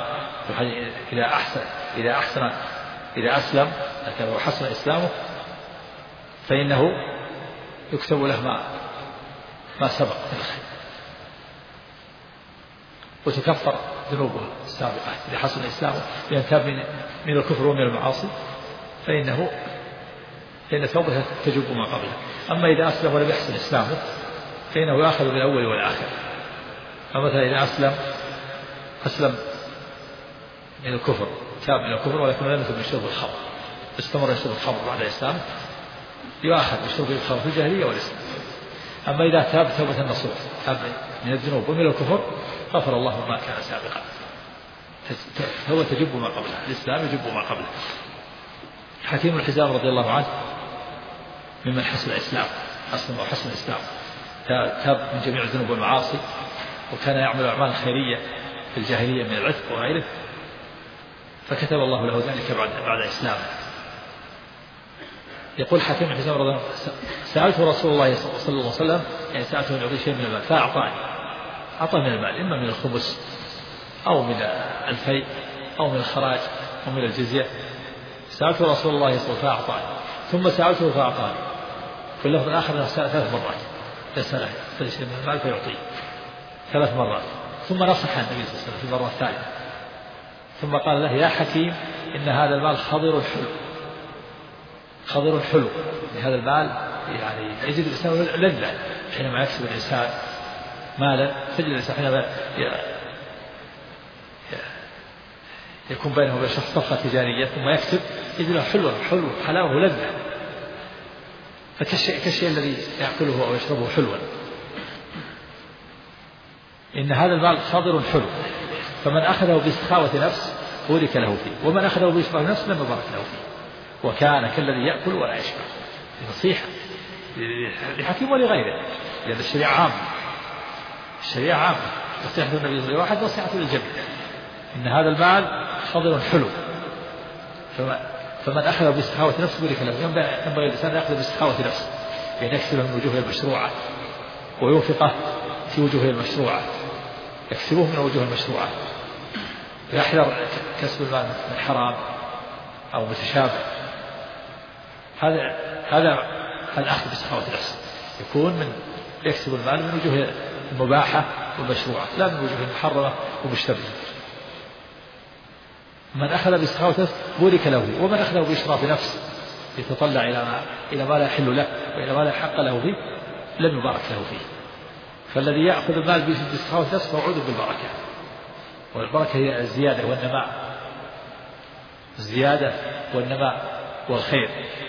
إذا أسلم لكن وحسن إسلامه فإنه يكتب له ما سبق من الخير وتكفر ذنوبه السابقة. إذا حسن إسلامه ينتاب من الكفر ومن المعاصي فإن توبته تجب ما قبله. أما إذا أسلم ولم يحسن إسلامه فإنه يأخذ بالأول والآخر. فمثلا إذا أسلم من الكفر تاب من الكفر ولكن لم يتب من شرب الخمر، استمر يشرب الخمر بعد الإسلام يؤاخذ بشرب الخمر في الجاهلية والإسلام. أما إذا تاب توبة نصوح، تاب من الذنوب ومن الكفر، غفر الله ما كان سابقا. هو تجب ما قبله، الإسلام يجب ما قبله. حكيم الحزام رضي الله عنه ممن حسن الإسلام، حسن الإسلام، تاب من جميع الذنوب والمعاصي، وكان يعمل أعمال خيرية في الجاهلية من العتق وغيره، فكتب الله له ذلك بعد إسلامه. يقول حكيم الحزام رضي الله عنه: سألت رسول الله صلى الله عليه وسلم، يعني سألته أن يعطي شيء من المال فأعطاني، أعطى من المال، إما من الخمس أو من الفيء أو من الخراج أو من الجزية. سألت رسول الله صلى الله عليه وسلم فأعطاني، ثم سألته فأعطاني. في اللفظ الآخر أنه سأل 3 مرات، يسأله شيء من المال فيعطيه 3 مرات، ثم نصح النبي صلى الله عليه وسلم في المرة الثالثة، ثم قال له: يا حكيم إن هذا المال خضر حلو، خضر حلو. هذا المال يعني يجد الإنسان لذة حينما يكسب الإنسان مالا، تجد الإنسان حينما يكون بينه وبين شخص صفقة تجارية ثم يكسب يجد له حلو حلاوة ولذة، فكالشيء الذي يأكله أو يشربه حلوا. إن هذا المال خضر حلو، فمن أخذه بسخاوة نفس بورك له فيه، ومن أخذه بإسراف نفس لم يبارك له فيه، وكان كالذي يأكل ولا يشبع. نصيحة لحكيم ولغيره، لأن الشريعة عامة، الشريعة عامة، نصيحة النبي صلى الله عليه وسلم نصيحة للجميع. إن هذا المال خضر حلو، فمن أخذ بسخاوة نفس بورك له. ينبغي الإنسان أن يأخذ بسخاوة نفس، يعني يكسبه من وجوه المشروعة وينفقه في وجوه المشروعة، يكسبه من وجوه المشروعة، ويحذر كسب المال من حرام أو متشابه. هذا الأخذ بسخاوة نفس، يكون من يكسب المال من وجوه المباحة والمشروعة، لا من وجوه المحرمة ومشتبهة. من أخذ بسخاوة نفس بورك له، ومن أخذه بإشراف نفس يتطلع إلى ما لا يحل له وإلى ما لا حق له فيه لم يبارك له فيه. فالذي يأخذ المال بسخاوة نفس موعود بالبركة، والبركة هي الزيادة والنماء، الزيادة والنماء والخير.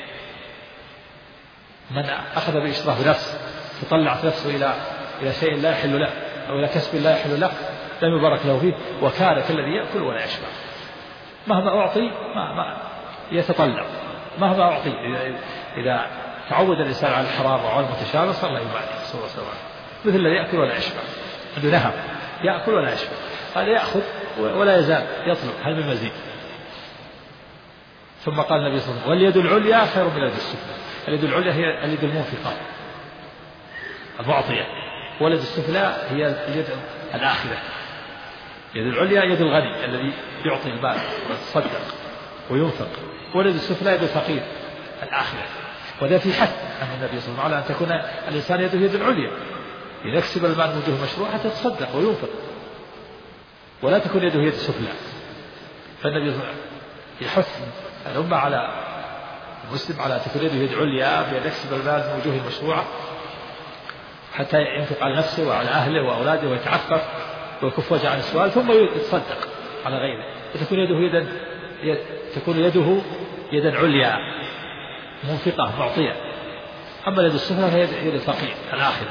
من أخذ بإشراف نفس تطلعت نفسه إلى شيء لا يحل له أو إلى كسب لا يحل له لم يبارك له فيه، وكان كالذي يأكل ولا يشبع. مهما أعطي ما يتطلع، مهما أعطي إذا تعود الإنسان على الحرام أو على المتشابه صار لا يبالي، صلى الله عليه وسلم، مثل الذي يأكل ولا يشبع، عنده نهم يأكل ولا يشبع، هذا يأخذ ولا يزال يطلب هل من مزيد. ثم قال النبي صلى الله عليه وسلم: واليد العليا خير من اليد السفلى. اليد العليا هي اليد المنفقة المعطية، واليد السفلى هي اليد الآخرة. اليد العليا يد الغني الذي يعطي المال ويتصدق وينفق، واليد السفلى يد الفقير الآخرة. وذا في حث عن النبي صلى الله عليه وسلم أن تكون الإنسان يده يد العليا، يكسب المال من وجوه مشروع حتى يتصدق وينفق، ولا تكون يده يد السفلى. فالنبي صلى الله عليه وسلم يحث الأمة على المسلم على تكون يده يد عليا بأن يكسب المال من وجوه المشروعة حتى ينفق على نفسه وعلى أهله وأولاده ويتعفف ويكف وجه عن السؤال، ثم يتصدق على غيره، تكون يده يدا عليا منفقة معطية. أما اليد السفلى فهي يد الفقير الآخرة.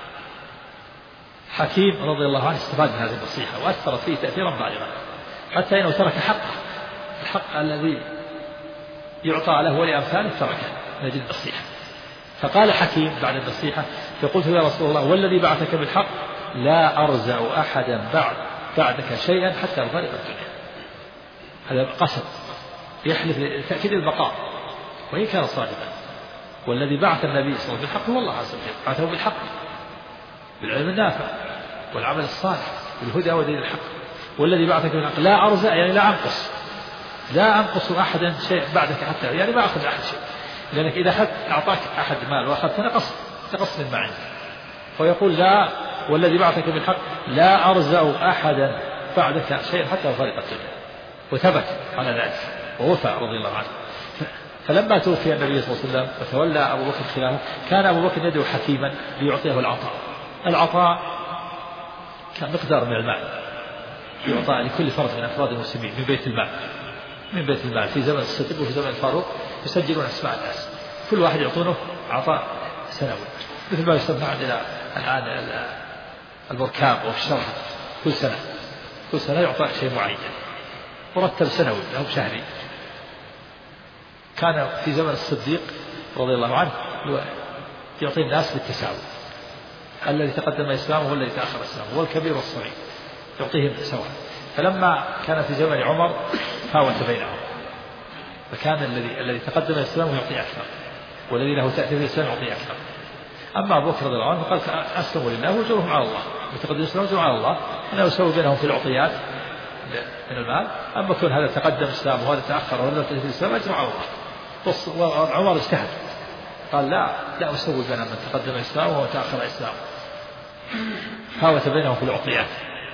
حكيم رضي الله عنه استفاد من هذه النصيحة وأثرت فيه تأثيرا بالغا، حتى إنه ترك حقه، الحق الذي يعطى له ولأمثاله تركه من أجل النصيحة. فقال حكيم بعد النصيحة: فقلت يا رسول الله والذي بعثك بالحق لا أرزع أحدا بعدك شيئا حتى أفارق الدنيا. هذا قسم يحلف لتأكيد البقاء وإن كان صادقا. والذي بعث النبي صلى الله عليه وسلم بالحق هو الله عز وجل، بعثه بالحق بالعلم النافع والعمل الصالح بالهدى ودين الحق. والذي بعثك بالحق لا أرزع يعني لا أنقص أحدا شيء بعدك حتى يعني ما أخذ أحد شيء، لأنك إذا أعطاك أحد مال وأخذت نقص من ما عندك. فيقول لا والذي بعثك بالحق لا أرزع أحدا بعدك شيء حتى أفارق الدنيا، وثبت على ذلك ووفى رضي الله عنه. فلما توفي النبي صلى الله عليه وسلم وتولى أبو بكر خلافه كان أبو بكر يدعو حكيما ليعطيه العطاء كان مقدار من المال يعطى لكل فرد من أفراد المسلمين من بيت المال، من بيت المال في زمن الصديق وفي زمن الفاروق يسجلون أسماء الناس، كل واحد يعطونه عطاء سنوي، مثل ما يسمى عندنا الآن البركاب وفي الشرح كل سنة يعطى شيء معين مرتب سنوي أو شهري. كان في زمن الصديق رضي الله عنه يعطي الناس بالتساوي، الذي تقدم إسلامه والذي تأخر إسلامه والكبير والصغير يعطيهم سواء. فلما كان في زمن عمر فاوت بينهم، فكان الذي تقدم إسلامه يعطي أكثر والذي له تأثير في الإسلام يعطي أكثر. أما أبو بكر رضي الله عنه قال أسلموا لله وأجرهم على الله، وتقدم إسلامه أجرهم على الله، أنا أسوي بينهم في العطيات من المال. أما كون هذا تقدم إسلامه وهذا تأخر وهذا تأثير في الإسلام أجر على الله. وعمر اجتهد قال لا أسوي بين من تقدم إسلامه وتأخر إسلامه، فاوت بينهم في العطيات.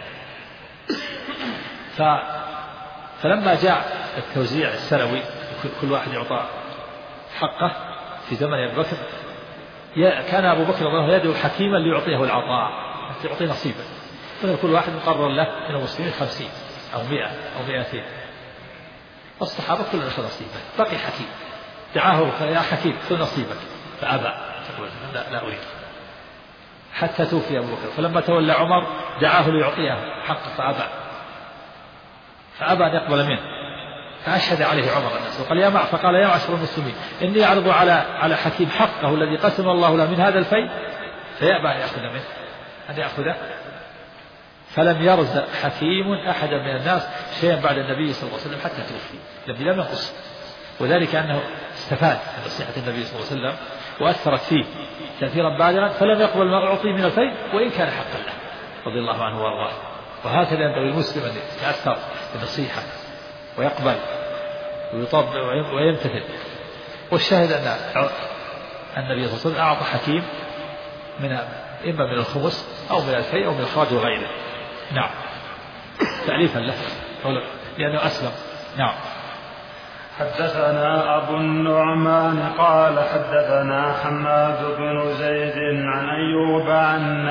فلما جاء التوزيع السنوي كل واحد يعطى حقه في زمن أبي بكر، كان أبو بكر رضي الله عنه يدعو حكيما ليعطيه العطاء، يعطي نصيبه، مثل كل واحد مقرر له من المسلمين 50 أو 100 أو 200. الصحابة كلهم أخذ نصيبه. بقي حكيم دعاه يا حكيم خذ نصيبك، فأبى، تقول لا أريد، حتى توفي أبو بكر. فلما تولى عمر دعاه ليعطيه حقه فأبى أن يقبل منه، فأشهد عليه عمر الناس فقال يا معشر المسلمين إني أعرض على حكيم حقه الذي قسم الله له من هذا الفيء فيأبى أن يأخذ منه أن يأخذه. فلم يرزق حكيم أحدا من الناس شيئا بعد النبي صلى الله عليه وسلم حتى توفي، الذي لم ينقص، وذلك أنه استفاد من نصيحة النبي صلى الله عليه وسلم وأثرت فيه تأثيرا بالغا، فلم يقبل ما أعطي من الفيء وإن كان حقا له رضي الله عنه وارضاه. وهكذا ينبغي المسلم أن يتأثر بالنصيحة ويقبل ويطبق ويمتثل. والشاهد أن النبي صلى الله عليه وسلم أعطى حكيم إما من الخمس أو من الفيء أو من الخراج وغيره، نعم، تأليفا له لأنه أسلم. نعم. حدثنا أبو النعمان قال حدثنا حماد بن زيد عن أيوب عن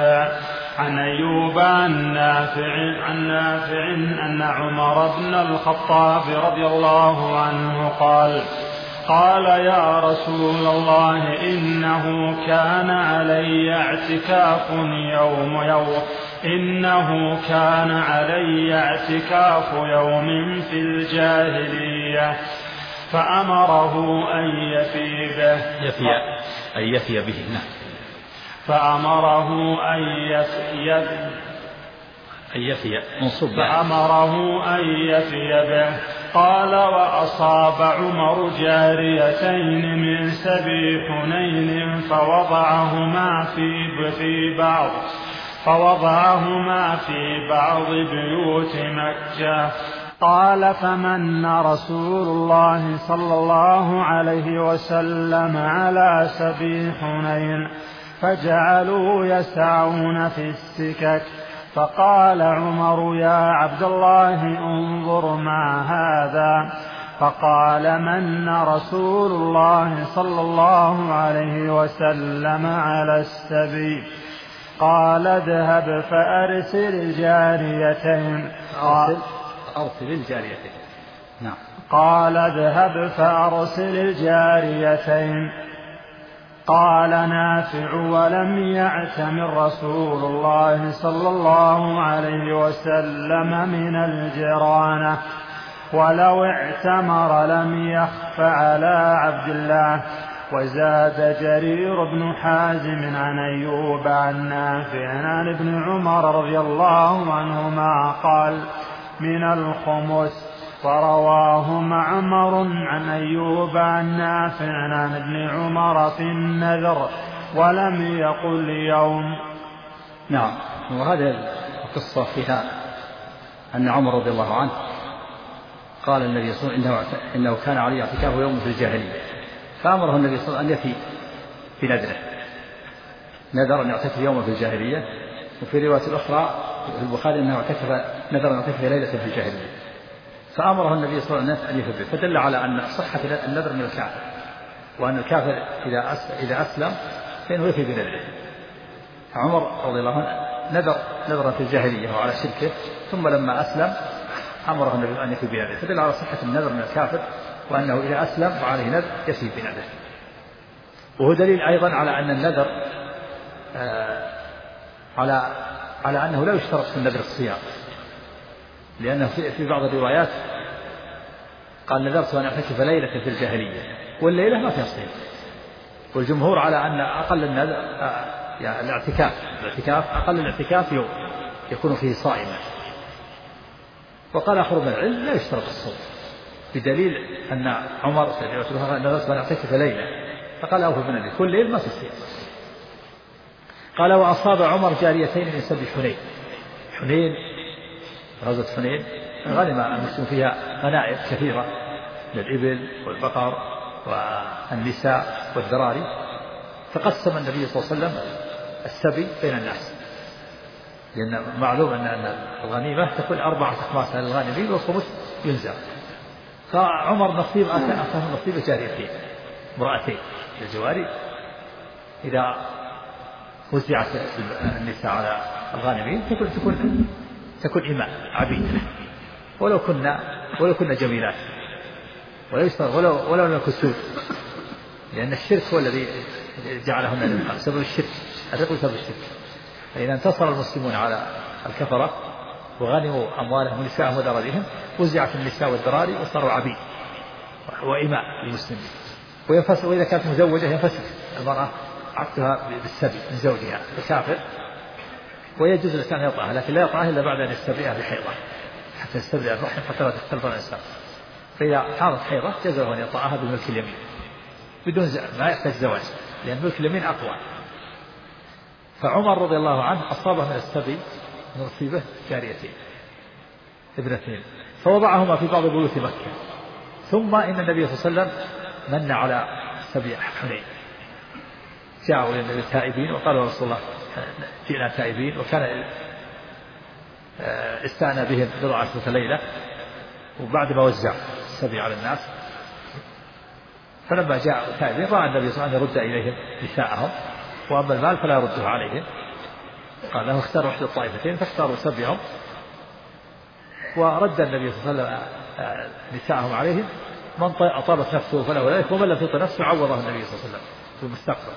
نافع أن عمر بن الخطاب رضي الله عنه قال يا رسول الله إنه كان علي اعتكاف يوم في الجاهلية فأمره أن يفي به فأمره أن يفي به. قال وأصاب عمر جاريتين من سبي حنين فوضعهما في بعض بيوت مكة. قال فمن رسول الله صلى الله عليه وسلم على سبي حنين فجعلوا يسعون في السكك. فقال عمر يا عبد الله انظر ما هذا. فقال من رسول الله صلى الله عليه وسلم على السبي. قال اذهب فأرسل الجاريتين. نعم. قال اذهب فأرسل الجاريتين. قال نافع ولم يعتمر رسول الله صلى الله عليه وسلم من الجيرانة، ولو اعتمر لم يخف على عبد الله. وزاد جرير بن حازم عن أيوب عن نافع عن ابن عمر رضي الله عنهما قال من الخمس. ورواه معمر عن أيوب عن نافع عن ابن عمر في النذر ولم يقل يوم. نعم. وهذه القصة فيها أن عمر رضي الله عنه قال النبي صلى الله عليه وسلم إنه كان عليه اعتكاف يوم في الجاهلية، فأمره النبي صلى الله عليه وسلم أن يفي في نذره، نذر أن يعتكف يوما في الجاهلية. وفي رواية الأخرى في البخاري أنه نذر أن يعتكف ليلة في الجاهلية، فأمره النبي صلى الله عليه وسلم أن يفي، فدل على أن صحة النذر من الكافر، وأن الكافر إذا أسلم فإنه يفي بنذره. عمر رضي الله عنه نذرا في الجاهلية وعلى شركه، ثم لما أسلم أمره النبي أن يفي بنذره، فدل على صحة النذر من الكافر، وأنه إذا أسلم وعليه نذر يفي بنذره. وهو دليل أيضا على أن النذر على أنه لا يشترط في النذر الصيام، لأنه في بعض الروايات قال نذرت أن أعتكف ليلة في الجاهلية، والليلة ما فيها صيام. والجمهور على أن أقل النذر يعني الاعتكاف أقل الاعتكاف يوم يكون فيه صائما. وقال آخر من العلم لا يشترط الصوم، بدليل أن عمر نذرت أن أعتكف ليلة، فقال أوفوا من كل ليل ما في صيام. قال وأصاب عمر جاريتين من سبي حنين غزوة حنين غنم المسلمون فيها غنائم كثيرة من الإبل والبقر والنساء والذراري، فقسم النبي صلى الله عليه وسلم السبي بين الناس، لأن معلوم أن الغنيمة تكون 4 أخماس للغانمين والخمس ينزع. فعمر نصيب أتاه نصيب جاريتين امرأتين للجواري، إذا وزعت النساء على الغانمين تكون إماء عبيد، ولو كنا جميلات، ولو كسود، لأن الشرك هو الذي جعلهن للقاء، سبب الشرك الرق سبب الشرك. فإذا انتصر المسلمون على الكفرة وغنموا أموالهم ونساءهم وذراريهم، وزعت النساء والذراري وصاروا عبيد وإماء للمسلمين. وإذا كانت مزوجة ينفسخ المرأة عقدها بالسبي من زوجها الكافر، ويجوز الإنسان يطأها، لكن لا يطأها إلا بعد أن يستبرئها بحيضة حتى يستبرئ الرحم حتى لا تختلط الإنسان. فإذا حاضت حيضة جزاه أن يطأها بملك اليمين بدون ما يحتاج زواج، لأن ملك اليمين أقوى. فعمر رضي الله عنه أصابه من السبي نصيبه جاريتين ابنتين، فوضعهما في بعض بيوت مكة. ثم إن النبي صلى الله عليه وسلم من على سبي حنين، جاءوا إلى النبي تائبين وقالوا رسول الله جئنا تائبين، وكان استأنى بهم 10 ليلة، وبعد ما وزع السبي على الناس فلما جاء تائبين رأى النبي صلى الله عليه وسلم يرد إليهم نساءهم، وأما المال فلا يرده عليهم. قال له اختاروا إحدى الطائفتين فاختاروا سبيهم، ورد النبي صلى الله عليه وسلم نساءهم عليهم، من أطابت نفسه فله ذلك، ومن لم تطب نفسه عوضه النبي صلى الله عليه وسلم في المستقبل.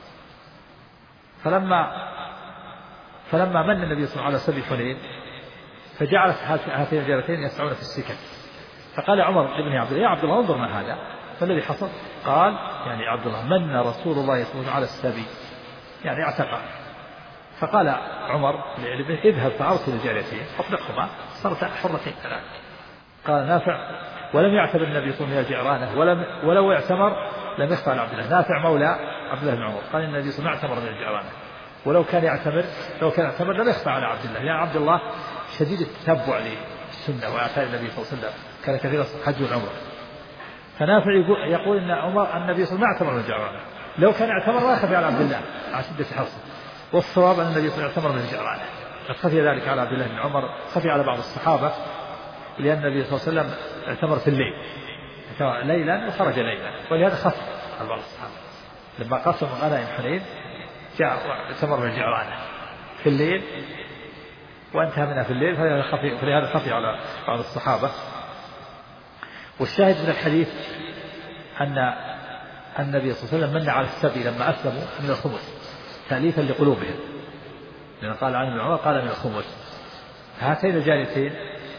فلما من النبي صلى الله عليه وسلم على سبي حنين فجعلت هاتين الجارتين يسعون في السكك، فقال عمر بن عبد الله يا عبد الله انظر ما هذا، ما الذي حصل؟ قال يعني عبد الله من رسول الله صلى الله عليه وسلم على السبي، يعني اعتقى. فقال عمر لابنه اذهب فأرسل الجاريتين اطلقهما صارت حرتين ثلاث. قال نافع ولم يعتبر النبي صلى الله عليه وسلم جعرانه، ولو اعتمر لم يخفى على عبد الله. نافع مولى عبد الله بن عمر قال النبي صلى الله عليه وسلم اعتمر من الجعرانه، ولو كان يعتمر لم يخفى على عبد الله، يعني عبد الله شديد التتبع للسنة وآثار النبي صلى الله عليه وسلم، كان كثير الحج والعمرة. فنافع يقول ان عمر النبي صلى الله عليه وسلم ما اعتمر من الجعرانه، لو كان اعتمر لا يخفى على عبد الله على شدة حرصه. والصواب ان النبي صلى الله عليه وسلم اعتمر من الجعرانه، قد خفي ذلك على عبد الله بن عمر، خفي على بعض الصحابة، لأن النبي صلى الله عليه وسلم اعتمر في الليل ليلا وخرج ليلا، ولهذا خف على بعض الصحابة. لما قسم غنائم حنين جاء اعتمر من الجعرانه في الليل وانتهى منها في الليل، فلهذا خفي على بعض الصحابة. والشاهد من الحديث أن النبي صلى الله عليه وسلم من على السبي لما أسلموا من الخمس تأليفا لقلوبهم، لأن قال عن ابن عمر قال من الخمس. هاتين الجاريتين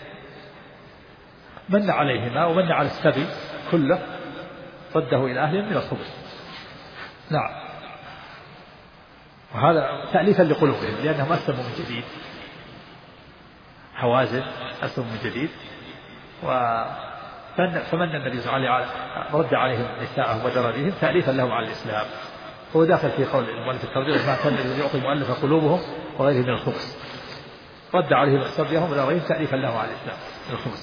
من عليهما ومن على السبي كله رده إلى أهلهم من الخمس. نعم، وهذا تأليفا لقلوبهم لأنهم أسلموا من جديد، حوازن أسلموا من جديد، فمن النبي صلى الله عليه وسلم رد عليهم نساءهم وذراريهم تأليفا لهم على الإسلام. هو داخل في قول المؤلف الترجمة ما كان الذي يعطي مؤلف قلوبهم وغيره من الخمس، رد عليهم سبيهم وذراريهم تأليفا لهم على الإسلام من الخمس.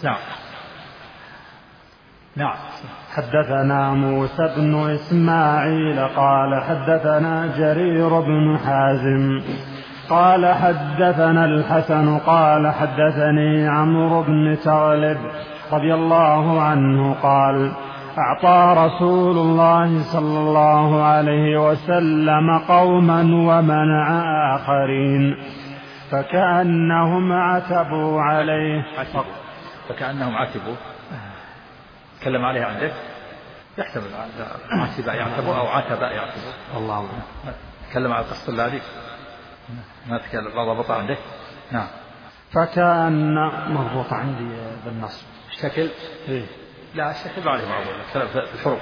نعم. حدثنا موسى بن إسماعيل قال حدثنا جرير بن حازم قال حدثنا الحسن قال حدثني عمرو بن تغلب رضي الله عنه قال أعطى رسول الله صلى الله عليه وسلم قوما ومنع آخرين فكأنهم عتبوا عليه فكأنهم عتبوا تكلم عليها عندك يحتمل عتبة يعتبوا أو عتبة يعتبوا الله تكلم على القصة اللي ما تكلم ضبط عندك. نعم. فكأن مربوط عندي بالنصب الشكل لا الشكل بعده معقول في الحروف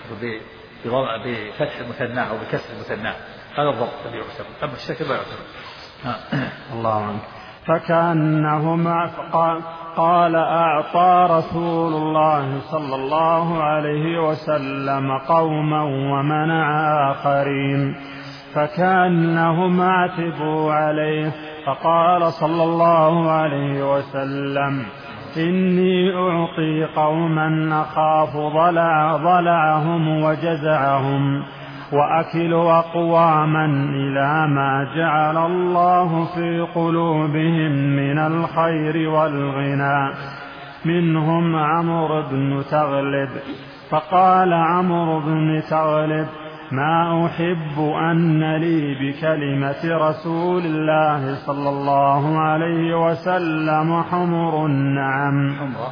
بفتح المثنى أو بكسر المثنى هذا الضبط الذي يعتبر أما الشكل لا يعتبر. الله عنه. فكأنهما قال أعطى رسول الله صلى الله عليه وسلم قوما ومنع آخرين فكأنهم عتبوا عليه فقال صلى الله عليه وسلم إني أعطي قوما أخاف ضلعهم وجزعهم وأكل أقواما إلى ما جعل الله في قلوبهم من الخير والغنى منهم عمرو بن تغلب. فقال عمرو بن تغلب ما أحب أن لي بكلمة رسول الله صلى الله عليه وسلم حمر النعم.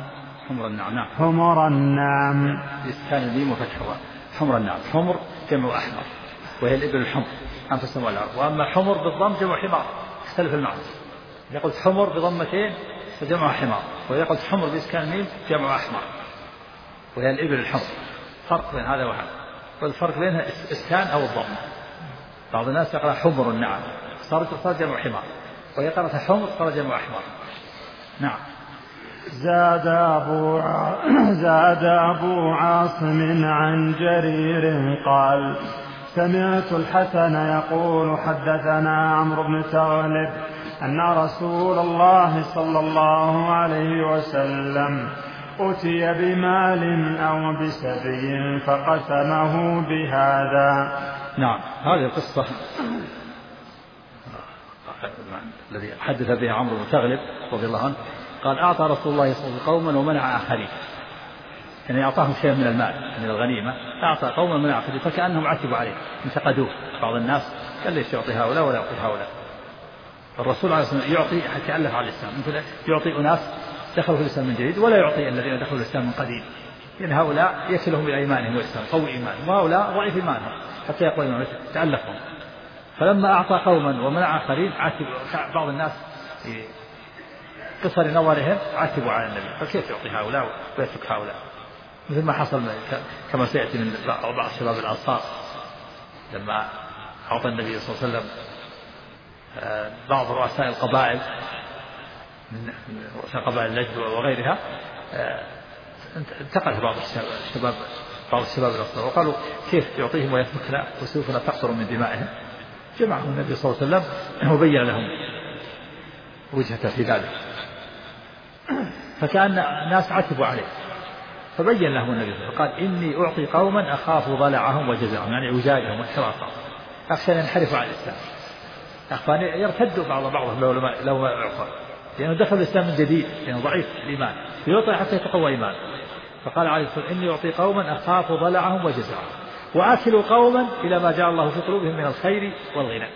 حمر النعم إسكان الميم وفتحها حمر النعم. حمر جمع أحمر وهي الإبل الحمر أنفسهم والعرب. وأما حمر بالضم جمع حمار اختلف المعنى. إذا قلت حمر بضمتين فجمع حمار وإذا قلت حمر بإسكان الميم جمع أحمر وهي الإبل الحمر. فرق بين هذا وهذا والفرق بينها إسكان أو الضم. بعض الناس يقرأ حمر النعم صار جمع حمار وإذا قرأت حمر صار جمع أحمر. نعم. زاد أبو عاصم عن جرير قال سمعت الحسن يقول حدثنا عمرو بن تغلب أن رسول الله صلى الله عليه وسلم أتي بمال أو بسبي فقسمه بهذا. نعم. هذه القصة الذي حدث بها عمرو بن تغلب رضي الله عنه قال أعطى رسول الله صلى الله عليه وسلم قوما ومنع آخرين يعني أعطاهم شيئا من المال من الغنيمة أعطى قوما ومنع آخرين فكأنهم عتبوا عليه انتقدوه. بعض الناس قال ليش يعطي هؤلاء ولا يعطي هؤلاء. الرسول عليه الصلاة والسلام يعطي حتى يألف على الإسلام مثل يعطي أناس دخلوا في الإسلام من جديد ولا يعطي الذين دخلوا في الإسلام من قديم لأن هؤلاء يكلهم إلى إيمانهم والإسلام قوي إيمانهم وهؤلاء ضعيف إيمانهم حتى يقوي إيمانهم تألفهم. فلما أعطى قوما ومنع آخرين عتب بعض الناس قصر نظرهم عتبوا على النبي فكيف يعطي هؤلاء ويترك هؤلاء مثل ما حصل كما سيأتي من بعض شباب الأنصار لما أعطى النبي صلى الله عليه وسلم بعض رؤساء القبائل من رؤساء قبائل نجد وغيرها انتقل بعض الشباب الأنصار وقالوا كيف يعطيهم ويتركنا وسيوفنا تقطر من دمائهم. جمعهم النبي صلى الله عليه وسلم وبين لهم وجهته في ذلك فكأن الناس عتبوا عليه فبين لهم النبي فقال إني أعطي قوما أخاف ضلعهم وجزعهم يعني وجاجهم وانحرافهم أخشى أن ينحرفوا عن الإسلام أخوان يرتدوا بعضهم لو ما أعطى لأنه دخل الإسلام من جديد لأنه ضعيف الإيمان يعطي حتى يتقوى إيمان. فقال عليه الصلاة والسلام إني أعطي قوما أخاف ضلعهم وجزعهم وآكل قوما إلى ما جعل الله في قلوبهم من الخير والغنى.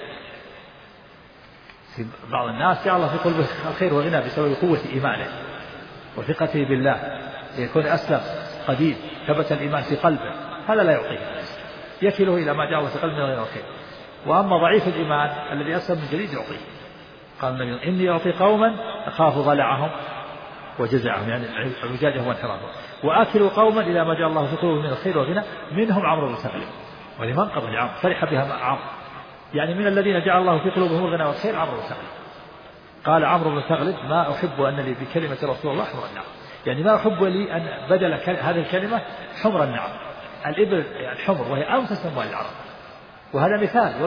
في بعض الناس جعل الله في قلوبه الخير والغنى بسبب قوة إيمانه وثقته بالله ليكون أسلم قديم ثبت الإيمان في قلبه هذا لا يعطيه يكله إلى ما جعل الله في قلبه من الغنى والخير. وأما ضعيف الإيمان الذي أسلم من جديد يعطيه. قال النبي إني أعطي قوما أخاف ضلعهم وجزعهم يعني عجاجهم وانحرافهم وآكل قوما إلى ما جعل الله في قلوبهم من الخير والغنى منهم عمرو بن تغلب ولمنقب لعمرو فرح بها عمرو يعني من الذين جعل الله في قلوبهم الغنى والخير عمرو بن تغلب. قال عمرو بن تغلب ما أحب أن لي بكلمة رسول الله حمر النعم يعني ما أحب لي أن بدل هذه الكلمة حمر النعم. الإبل الحمر وهي أنفس أموال العرب وهذا مثال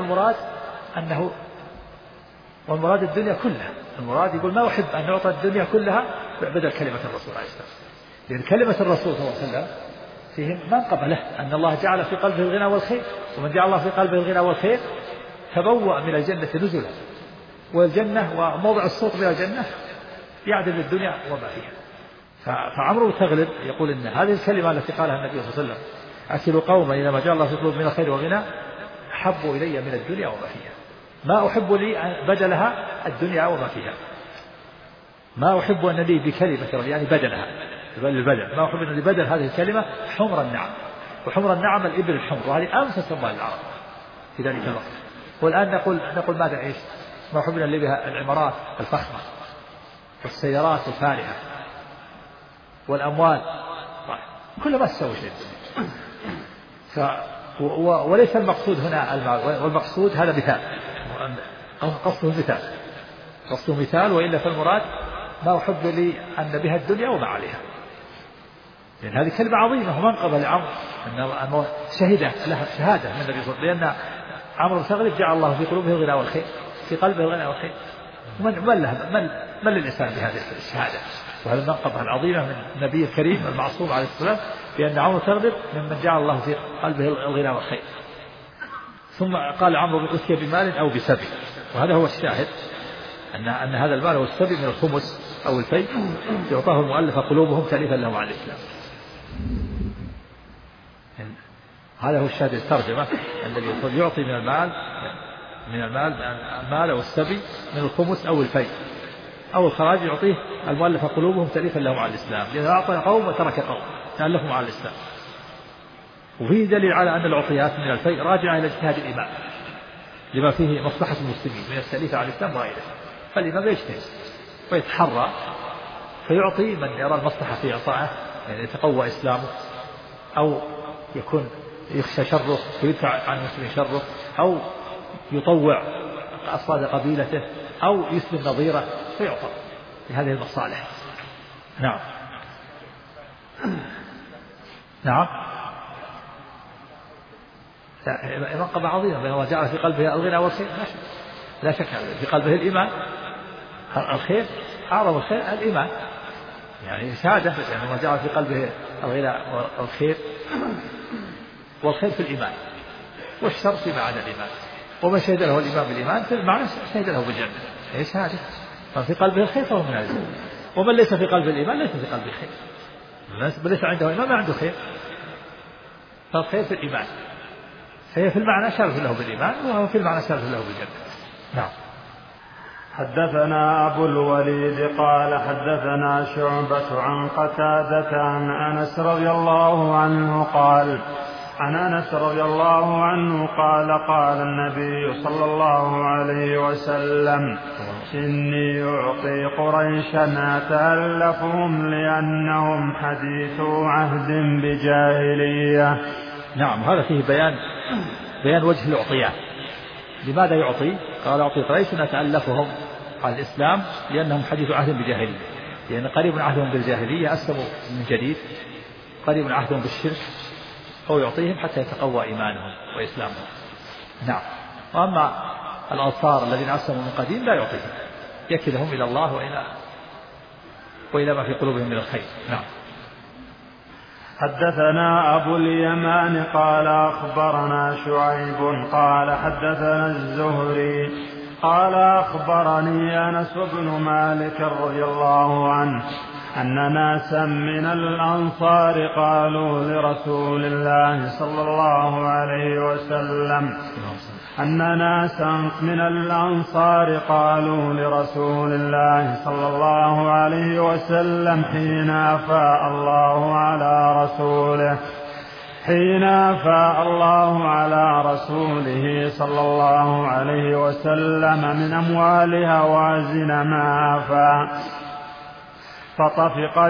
والمراد الدنيا كلها. المراد يقول ما أحب أن نعطى الدنيا كلها بدل كلمة الرسول عليه الصلاة والسلام لأن كلمة الرسول صلى الله عليه وسلم فيه منقبة له أن الله جعل في قلبه الغنى والخير ومن جعل الله في قلبه الغنى والخير تبوأ من الجنة نزلا والجنة وموضع الصوت من الجنة يعدل الدنيا وما فيها. فعمرو بن تغلب يقول إن هذه الكلمة التي قالها النبي صلى الله عليه وسلم أكل قوما إلى ما جعل الله في قلوبهم من الخير والغنى أحب إلي من الدنيا وما فيها ما أحب لي بدلها الدنيا وما فيها. ما أحب أن لي بكلمة يعني بدلها البدل، ما أحب أن لي بدل هذه الكلمة حمر النعم، وحمر النعم الإبل الحمر، وهذه أمس سماها العرب في ذلك الوقت. والآن نقول ماذا إيش؟ ما أحب أن لي بها العمارات الفخمة والسيارات الفارهة والأموال، كل ما تسوي شيء. وليس المقصود هنا المال، والمقصود هذا مثال، قصده مثال، وإلا فالمراد ما أحب لي أن بها الدنيا وما عليها. لأن هذه كلمة عظيمة ومنقبة لعمرو أنه شهد لها شهادة من النبي صلى الله عليه وسلم، لأن عمرو بن ثغلب جعل الله في قلوبه الغنى والخير، في قلبه الغنى والخير. من للإنسان بهذه الشهادة وهذه المنقبة العظيمة من النبي الكريم المعصوم عليه السلام، بأن عمرو بن ثغلب ممن جعل الله في قلبه الغنى والخير. ثم قال عمرو أتي بمال أو بسبي، وهذا هو الشاهد أن هذا المال هو السبي من الخمس أو الفيء يعطاه المؤلف قلوبهم تأليفا لهم على الإسلام. هذا هو الشاهد الترجمة الذي يقول يعطي من المال أو السبي من الخمس أو الفيء أو الخراج، يعطيه المؤلف قلوبهم تأليفا لهم على الإسلام، لأنه أعطى قوم وترك قوم تألفهم على الإسلام. وفيه دليل على أن العطيات من الفيء راجعة إلى اجتهاد الإمام لما فيه مصلحة المسلمين من التأليف على الإسلام وغيره، فالإمام يجتهد ويتحرى فيعطي من يرى المصلحة في إعطائه، يعني يتقوى إسلامه أو يكون يخشى شره ويدفع عن المسلمين شره، أو يطوع أصوات قبيلته، أو يسلم نظيره فيعطى لهذه المصالح. نعم منقبة عظيمة، بينما جعل في قلبه الغنى والخير لا شك في قلبه الإيمان، الخير أعظم الخير الإيمان، يعني شهادة يعني جعل في قلبه الغنى والخير، والخير في الإيمان والشر فيما عدا الإيمان، ومن شهد له الإيمان بالإيمان فالمعنى شهد له بالجنة، هي شهادة. ففي قلبه الخير فهو من الجنة، ومن ليس في قلبه الإيمان ليس في قلبه خير، من ليس عنده إيمان ما عنده خير، فالخير في الإيمان، فهي في المعنى شرف له بالإيمان، وهو في المعنى شرف له بالجنة. نعم. حدثنا أبو الوليد قال حدثنا شعبة عن قتادة عن أنس رضي الله عنه قال قال النبي صلى الله عليه وسلم إني أعطي قريشا أتألفهم لأنهم حديث عهد بجاهلية. نعم، هذا فيه بيان وجه العطيات. لماذا يعطي؟ قال أعطي قريش أتألفهم على الإسلام لأنهم حديث عهد بجاهلية، لأن قريب عهدهم بالجاهلية أسلموا من جديد، قريب عهدهم بالشرك، أو يعطيهم حتى يتقوى إيمانهم وإسلامهم. نعم. وأما الأنصار الذين أسلموا من قديم لا يعطيهم، يكلهم إلى الله وإلى ما في قلوبهم من الخير. نعم. حدثنا أبو اليمان قال أخبرنا شعيب قال حدثنا الزهري قال أخبرني أنس بن مالك رضي الله عنه أن ناسا من الأنصار قالوا لرسول الله صلى الله عليه وسلم صلى الله عليه وسلم حين أفاء الله على رسوله صلى الله عليه وسلم من أموال هوازن ما أفاء، فطفق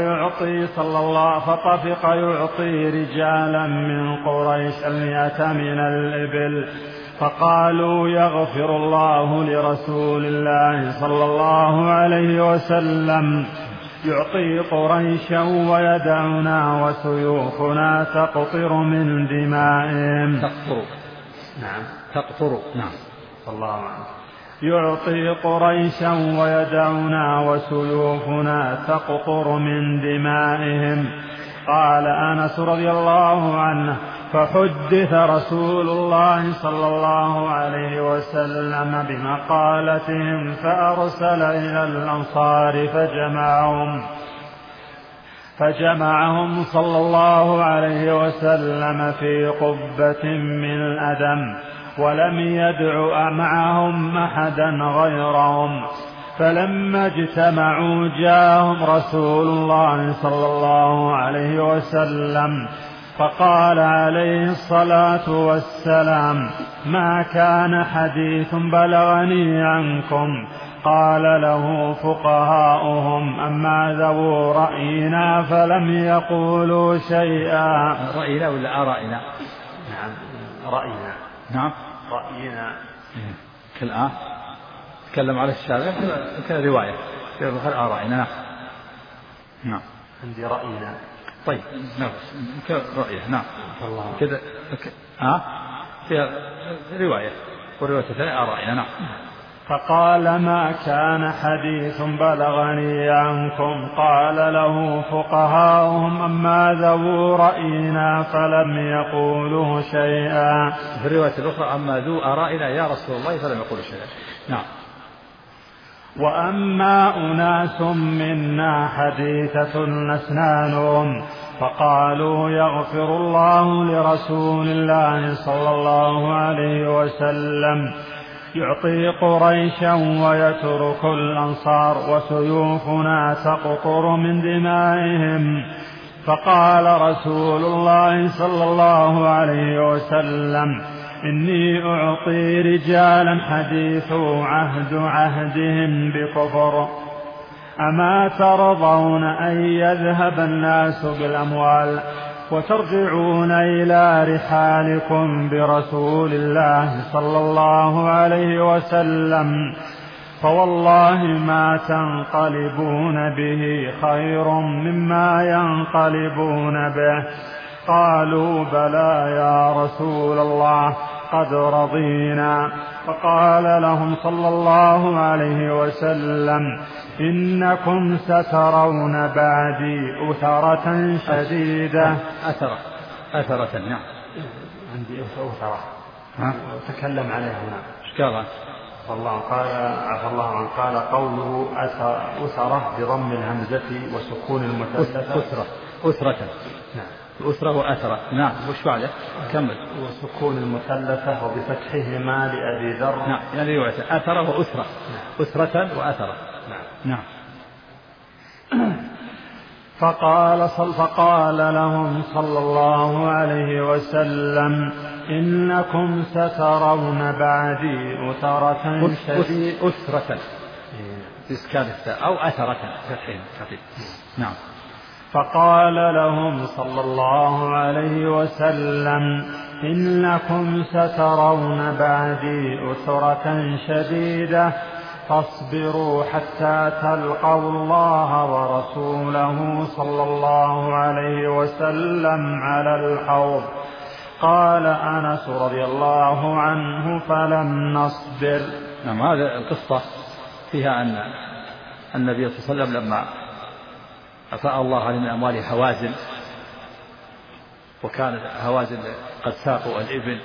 يعطي رجالا من قريش 100 من الإبل، فقالوا يغفر الله لرسول الله صلى الله عليه وسلم، يعطي قريشا ويدعنا وسيوفنا تقطر من دمائهم. تقطر. الله عنه. يعطي قريشا ويدعنا وسيوفنا تقطر من دمائهم. قال أنس رضي الله عنه فحدث رسول الله صلى الله عليه وسلم بمقالتهم فأرسل إلى الأنصار فجمعهم صلى الله عليه وسلم في قبة من أدم، ولم يدع معهم أحدا غيرهم، فلما اجتمعوا جاءهم رسول الله صلى الله عليه وسلم فقال عليه الصلاة والسلام: ما كان حديث بلغني عنكم. قال له فقهاؤهم: أما ذو رأينا فلم يقولوا شيئا. رأينا ولا آرائنا؟ نعم رأينا. نعم رأينا. كالآن تكلم على الشارع كان رواية غير آرائنا. نعم عندي رأينا. طيب نعم رأيه. نعم كذا في رواية ورواية ثانية آرائنا. نعم. فقال: ما كان حديث بلغني عنكم. قال له فقهاؤهم: أما ذو رأينا فلم يقولوا شيئا. في الرواية الأخرى: أما ذو آرائنا يا رسول الله فلم يقولوا شيئا. نعم. وأما أناس منا حديثة أسنانهم فقالوا: يغفر الله لرسول الله صلى الله عليه وسلم يعطي قريشا ويترك الأنصار وسيوفنا تقطر من دمائهم. فقال رسول الله صلى الله عليه وسلم: إني أعطي رجالا حديث عهدهم بكفر. أما ترضون أن يذهب الناس بالأموال وترجعون إلى رحالكم برسول الله صلى الله عليه وسلم؟ فوالله ما تنقلبون به خير مما ينقلبون به. قالوا: بلى يا رسول الله قد رضينا. فقال لهم صلى الله عليه وسلم: إنكم سترون بعدي أثرة شديدة. أثرة. نعم عندي أثرة تكلم عليه هنا. إيش قال؟ عفى الله عنه. قال قوله أثرة بضم الهمزة وسكون المثلثة. أثرة. نعم. أسرة وأثرة. نعم. وش بعده؟ كمل. وسكون المثلثة وبفتحهما لأبي ذر. نعم يعني رواية أثرة وأسرة. أسرة وأثرة. نعم. فقال لهم صلى الله عليه وسلم: إنكم سترون بعدي أثرة شديدة. أسرة بإسكان الثاء أو أثرة خفيف. نعم. فقال لهم صلى الله عليه وسلم: إنكم سترون بعدي أثرة شديدة فاصبروا حتى تلقوا الله ورسوله صلى الله عليه وسلم على الحوض. قال أنس رضي الله عنه: فلم نصبر. نعم. هذا القصة فيها أن النبي صلى الله عليه وسلم لما أفاء الله عليه من أموال هوازن، وكان هوازن قد ساقوا الإبل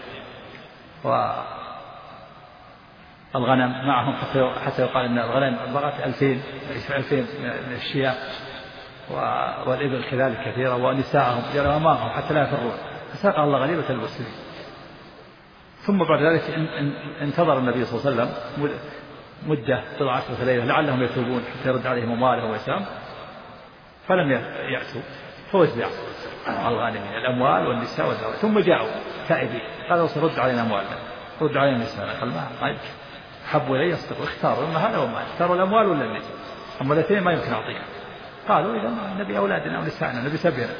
والغنم معهم حتى يقال أن الغنم بغت 2000 من الشياء، والإبل كذلك كثيرة، ونساءهم جروا أمامهم حتى لا يفرون، فساق الله غنيمة المسلمين. ثم بعد ذلك انتظر النبي صلى الله عليه وسلم مدة 10 ليلة لعلهم يتوبون حتى يرد عليهم أموالهم ويسام، فلم يأتوا، فوزع الغانمين الأموال والنساء والزواج. ثم جاءوا تائبين قالوا: رد علينا أموالنا، رد علينا النساء. قال: ما يمكن، حبوا إلي يصدقوا، اختاروا إما هذا وما اختاروا الأموال ولا النساء، أما الاثنين ما يمكن أعطيها. قالوا: إذا نبي أولادنا ونسائنا، نبي سبينا.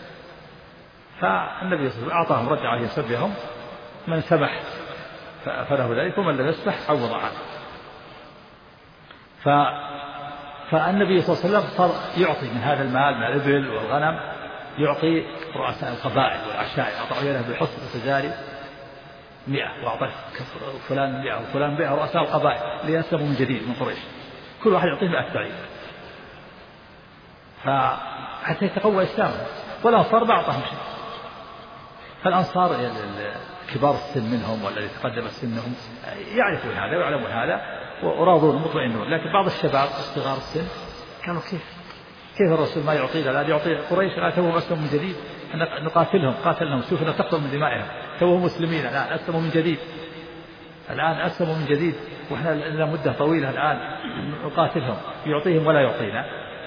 فالنبي صلى الله عليه وسلم أعطاهم، رد عليهم سبيهم، من سمح فله ذلك ومن لم يسمح عوض عنه. فالنبي صلى الله عليه وسلم صار يعطي من هذا المال، من الإبل والغنم، يعطي رؤساء القبائل والعشائر، أعطى له بالحسن التجاري 100، وأعطى فلان 100 وفلان 100 رؤساء القبائل ليسلموا من جديد من قريش، كل واحد يعطيه 100 بعير فحتى يتقوى إسلامه. والأنصار ما أعطاهم شيء. فالأنصار كبار السن منهم والذي تقدم سنهم يعرفون هذا ويعلمون هذا وراضون مطمئنون، لكن بعض الشباب صغار السن كانوا كيف الرسول ما يعطينا؟ لا يعطي قريش، لا توهم أسلموا من جديد، قاتلهم سوف نتقتل من دمائهم، توهم مسلمين الآن أسلموا من جديد، وإحنا لنا مدة طويلة الآن نقاتلهم يعطيهم ولا يعطينا،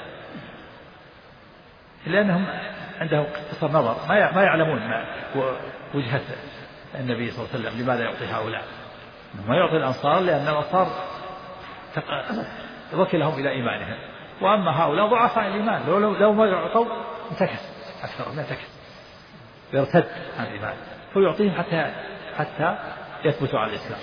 لأنهم عندهم قصر نظر ما يعلمون وجهة النبي صلى الله عليه وسلم لماذا يعطي هؤلاء. ما يعطي الأنصار لأن الأنصار وكلهم إلى إيمانهم، وأما هؤلاء ضعفاء الإيمان لو ما يعطوا انتكس أكثر من انتكس يرتد عن الإيمان، فيعطيهم حتى يثبتوا على الإسلام.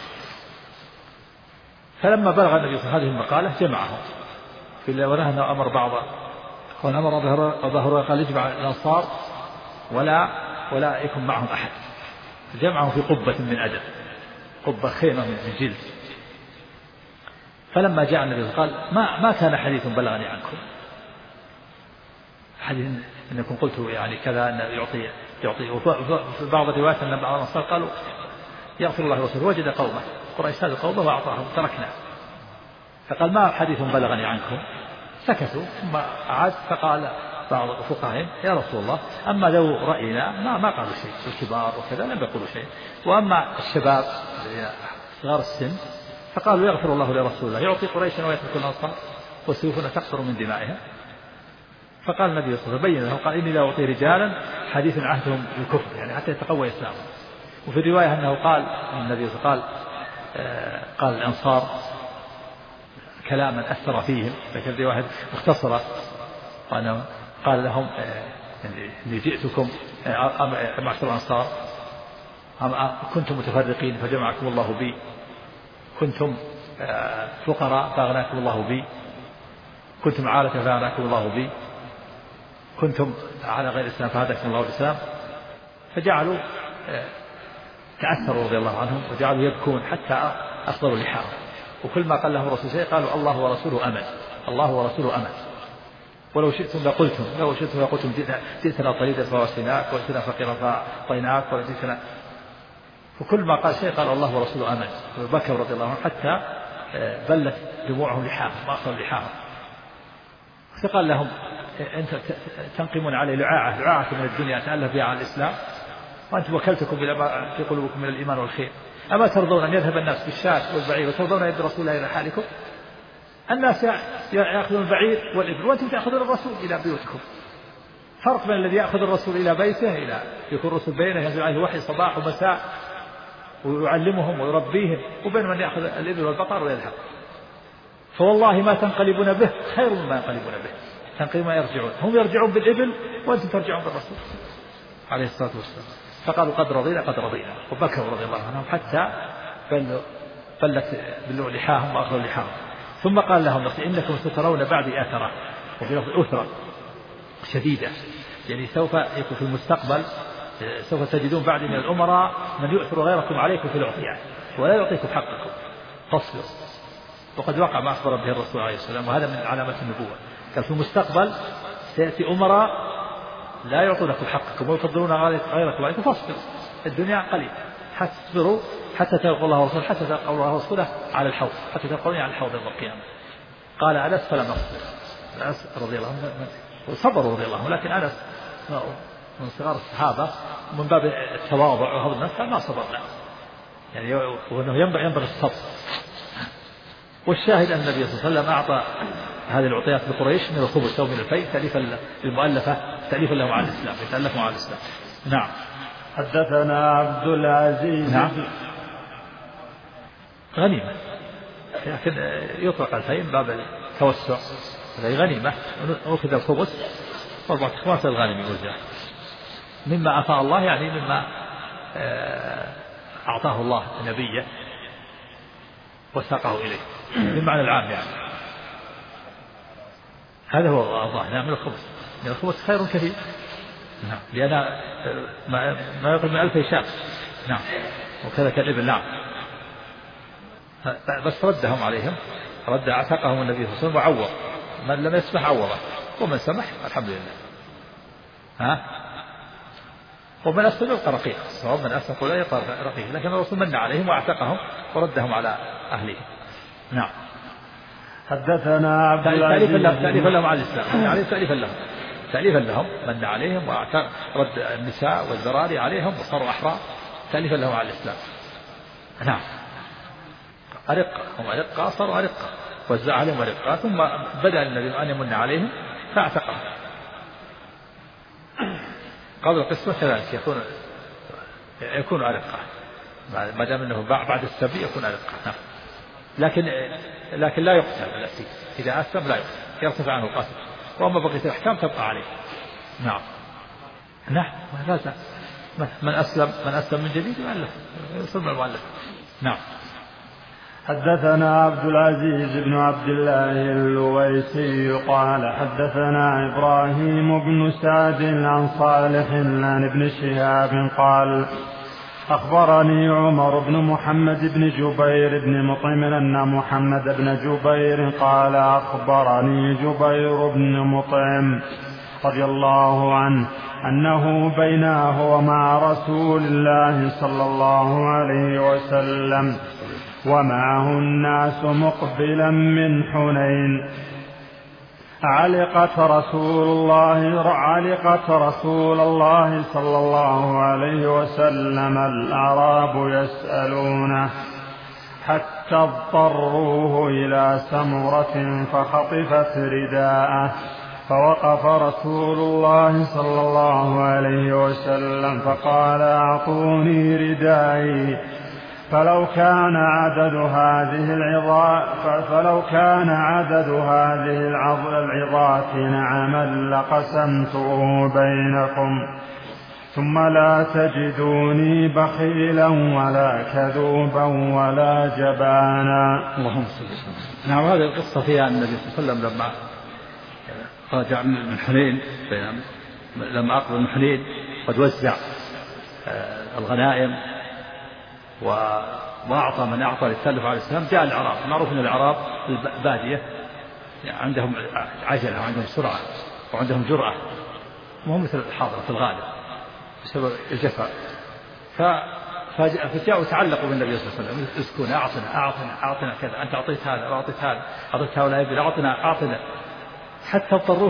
فلما بلغ النبي صلى الله عليه وسلم هذه المقالة جمعهم في ونهى أمر بعضا ونمر أبا هريرة قال يجمع الأنصار ولا يكن معهم أحد، جمعهم في قبة من أدم، قبة خيمة من جلد. فلما جاء النبي قال ما كان حديث بلغني عنكم، حديث أنكم قلتوا يعني كذا أن يعطي وفي بعض الروايات أن بعض الأنصار قالوا يغفر الله ورسوله، وجد قومه قريش هذا قومه وأعطاهم تركنا. فقال ما حديث بلغني عنكم، سكتوا. ثم عاد فقال بعض الفقهاء يا رسول الله أما لو رأينا ما قالوا شيء، الكبار وكذا لم يقولوا شيء، وأما الشباب صغار السن فقالوا يغفر الله لرسول الله يعطي قريشا ويترك الأنصار وسيوفنا تقطر من دمائهم. فقال النبي صلى الله عليه وسلم بين له قال إني لا أعطي رجالا حديث عهدهم بالكفر، يعني حتى يتقوى إسلامهم. وفي الرواية أنه قال النبي صلى الله عليه وسلم قال الأنصار كلاما أثر فيهم، لكن الرواية مختصرة، قال لهم إني جئتكم معشر الأنصار كنتم متفرقين فجمعكم الله بي، كنتم فقراء فأغناكم الله بي، كنتم عالة فأغناكم الله بي، كنتم على غير الإسلام فهداكم الله الإسلام. فجعلوا تأثروا رضي الله عنهم وجعلوا يبكون حتى أصدروا لحاهم، وكل ما قال لهم الرسول شيء قالوا الله ورسوله أمن، الله ورسوله أمن، ولو شئتم لقلتم جئتنا طريدا فواسناك وجئتنا فقيرا فأعطيناك وجئتنا، وكل ما قال شيء قال الله ورسوله أمن. وبكوا رضي الله عنهم حتى بلت دموعهم لحاهم وأخذوا لحاهم. فقال لهم أنت تنقمون علي لعاعة من الدنيا تألف بها على الإسلام، وأنتم وكلتكم إلى ما في قلوبكم من الإيمان والخير، أما ترضون أن يذهب الناس بالشاة والبعير وترضون أن يد رسول الله إلى حالكم؟ الناس يأخذون البعير والإبل وأنتم تأخذون الرسول إلى بيوتكم. فرق بين الذي يأخذ الرسول إلى بيته إلى يكون الرسول بينه ينزل عليه وحي صباح ومساء ويعلمهم ويربيهم، وبين من يأخذ الإبل والبقر ويذهب. فوالله ما تنقلبون به خير مما ينقلبون به، تنقلبون يرجعون، هم يرجعون بالإبل وأنتم ترجعون بالرسول عليه الصلاة والسلام. فقالوا قد رضينا وبكوا رضي الله عنهم حتى بلت لحاهم وأخذوا لحاهم. ثم قال لهم إنكم سترون بعدي آثرة، وفي لفظ أثرة شديدة، يعني سوف يكون في المستقبل سوف تجدون بعد من الأمراء من يؤثر غيركم عليكم في العطيان ولا يعطيكم حقكم فاصبروا. وقد وقع ما أخبر به الرسول عليه السلام، وهذا من علامة النبوة. قال في المستقبل سيأتي أمراء لا يعطونكم حقكم ويفضلون غيركم عليكم فاصبروا، الدنيا قليل تصبروا حتى تلقوا الله ورسوله، حتى تلقوا الله ورسوله على الحوض، حتى تلقوني على الحوض يوم القيامة. قال أنس فلم أصبر. أنس رضي الله عنه صبروا رضي الله عنه، لكن أنس من صغار الصحابة من باب التواضع وهذا الناس ما صبرنا، يعني وأنه ينبغي الصبر. والشاهد أن النبي صلى الله عليه وسلم أعطى هذه العطيات لقريش من الخبز أو من الفيء تأليفا المؤلفة، تأليفا لهم على الإسلام، يتألفوا على الإسلام. نعم. حدثنا عبد العزيز. نعم. غنيمة، لكن يطلق الفيء من باب التوسع، هذه غنيمة، أخذ الخبز وأربعة أخماس الغانم يوزع مما أعطاه الله، يعني مما أعطاه الله نبيه وساقه إليه بالمعنى العام، يعني هذا هو الله. نعم. من الخبز خير كثير، نعم، لأن ما يقل من 1000 شاة، نعم، وكذا كالإبل، نعم. بس ردهم عليهم، رد عتقهم النبي صلى الله عليه وسلم وعوض من لم يسمح عوضه، ومن سمح الحمد لله. ومن أسلم يبقى رقيق، سواء من أسلم ولا يبقى رقيق، لكن الرسول من عليهم وأعتقهم وردهم على أهلهم. نعم. حدثنا عبد العزيز. تأليفا لهم على الإسلام، يعني تأليفا لهم من عليهم ورد النساء والذراري عليهم وصاروا أحرار، تأليفا لهم على الإسلام. نعم. أرقة، هم أرقة صاروا أرقة، وزع عليهم أرقة، ثم بدأ النبي أن يمن عليهم فاعتقهم. قبل القسمة كذلك يكون أرقة، ما دام أنه بعد السبي يكون أرقة. لكن لا يقتل الأسير، إذا أسلم لا يقتل، يرتفع عنه القتل، وأما بقية الأحكام تبقى عليه. نعم هذا من أسلم من جديد يسلم المؤلف. نعم. حدثنا عبد العزيز بن عبد الله اللويسي قال حدثنا إبراهيم بن سعد عن صالح عن ابن شهاب قال أخبرني عمر بن محمد بن جبير بن مطعم أن محمد بن جبير قال أخبرني جبير بن مطعم رضي الله عنه أنه بينه ومع رسول الله صلى الله عليه وسلم ومعه الناس مقبلا من حنين علقت رسول الله صلى الله عليه وسلم الأعراب يسألونه حتى اضطروه إلى سمرة فخطفت رداءه فوقف رسول الله صلى الله عليه وسلم فقال أعطوني ردائي فلو كان عدد هذه العظات نعما لقسمته بينكم ثم لا تجدوني بخيلا ولا كذوبا ولا جبانا. اللهم صل وسلم. نعم هذه القصة فيها النبي صلى الله عليه وسلم لما رجع من حنين، لما أقبل من حنين قد وزع الغنائم وأعطى من أعطى للتألف عليه السلام. جاء الأعراب، معروف أن الأعراب البادية عندهم عجلة وعندهم سرعة وعندهم جرأة، وهم مثل الحاضرة في الغالب بسبب الجفاء. فجاءوا تعلقوا بالنبي صلى الله عليه وسلم اسكن أعطنا كذا، أنت أعطيت هذا وأعطيت هذا، أعطيت هؤلاء يبل أعطنا، حتى اضطروه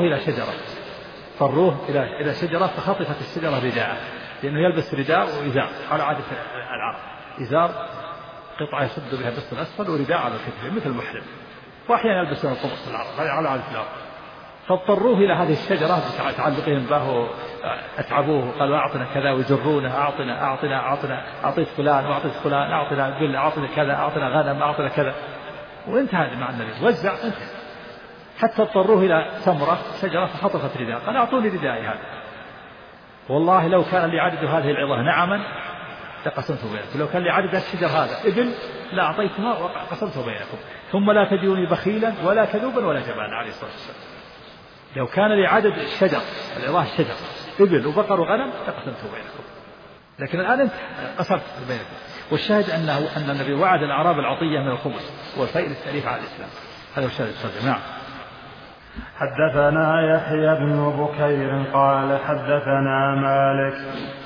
إلى شجرة فخطفت الشجرة رداءه، لأنه يلبس رداء وإزار على عادة العرب، إزار قطعة يصد بها البسط الأسفل ورداء على الكتف مثل المحرم، وأحيانا يلبسون القمص العرب، هذه على عادة العرب. فاضطروه إلى هذه الشجرة بتعلقهم به، أتعبوه قالوا أعطنا كذا ويجرونه أعطنا أعطيت فلان وأعطيت فلان، أعطنا قل أعطنا كذا، أعطنا غنم، أعطنا كذا، وانتهى مع النبي وزع انتهى، حتى اضطروه إلى سمرة شجرة فخطفت رداء قال أعطوني ردائي هذا، والله لو كان لي عدد هذه العظة نعما لقسمته بينكم، لو كان لي عدد الشجر هذا إبل لا أعطيتها وقسمته بينكم، ثم لا تجدوني بخيلا ولا كذوبا ولا جبانا عليه الصلاة والسلام. لو كان لي عدد الشجر العظاه الشجر إبل وبقر وغنم لقسمته بينكم، لكن الآن انت قسمت بينكم. والشاهد أن النبي وعد الأعراب العطية من الخمس والفيء للتأليف على الإسلام. هذا الشاهد الصدق. نعم. حدثنا يحيى بن بكير قال حدثنا مالك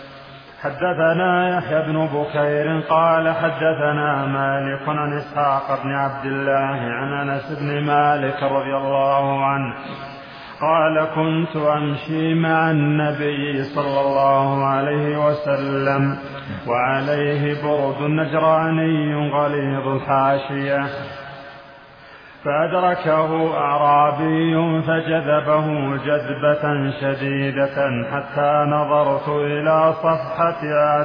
عن إسحاق بن عبد الله عن أنس بن مالك رضي الله عنه قال كنت أمشي مع النبي صلى الله عليه وسلم وعليه برد نجراني غليظ الحاشية، فأدركه أعرابي فجذبه جذبة شديدة حتى نظرت إلى صفحة